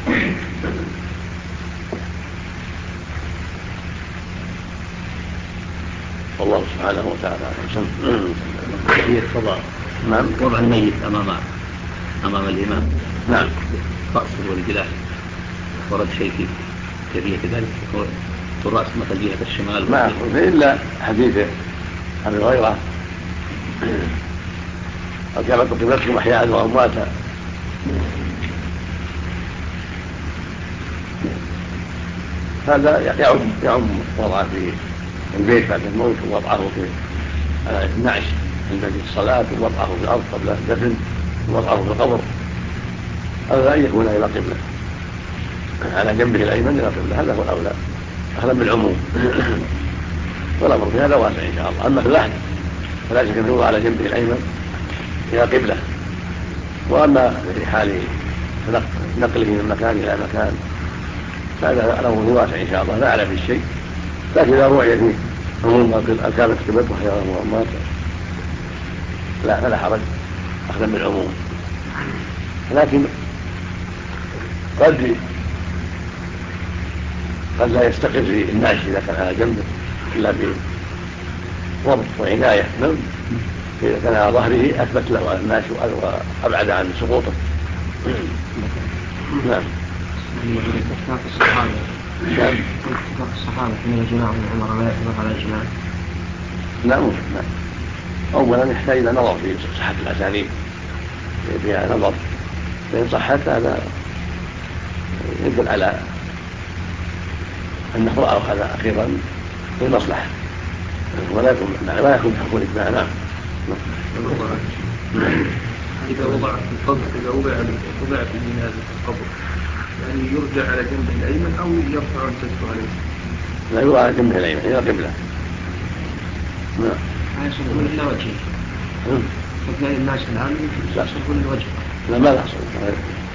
والله سبحانه وتعالى هي الفضاء وضع الميت أمام الإمام، نعم، رأسه والجلاء، ورد شيء في كيفية ذلك، والرأس مثل جهة الشمال ما أخذ إلا حديث أبي هريرة وكانت قبلتكم أحياء وأمواتا، هذا يعم وضعه في البيت بعد الموت، ووضعه في النعش عند الصلاة، ووضعه في الأرض قبل الدفن، ووضعه في القبر. هذا أن يكون إلى قبلة على جنبه الأيمن إلى قبلة، هذا هو الأولى أخذا بالعموم. والأمر في هذا واسع إن شاء الله. أما في اللحد فلا شك أنه على جنبه الأيمن إلى قبلة، وأما في حال نقله من مكان إلى مكان فهذا الأمر واسع إن شاء الله، لا أعلم بالشيء، لكن إذا رؤي فيه عموم الكامل كبت وحيرا وأموات لا فلا حرج أخذا بالعموم، لكن قد لا يستقر في الناس إذا كان على جنبه إلا بضبط وعناية. إذا كان على ظهره أثبت له على الناس وأبعد عن سقوطه. نعم. اتفاق الصحابة حين يجمعهم عمر لا يعتبر على الإجماع؟ لا ممكن. أولا يحتاج إلى نظر في صحة الأسانيد، فيها نظر، فإن صحت هذا يدل على أنه رأى هذا أخيرا للمصلحة ولا يكون بحكم الإجماع. نعم. إذا وضع في القبر، إذا وضع في الجنازة في القبر، يعني يرجع على جنبه الأيمن أو يرفع الجسد عليه؟ لا، يرى على جنبه الأيمن إلى قبله. نعم. يصرفون إلى وجهه. ففي الناس الآن يصرفون الوجه. لا، ما لا يصرف.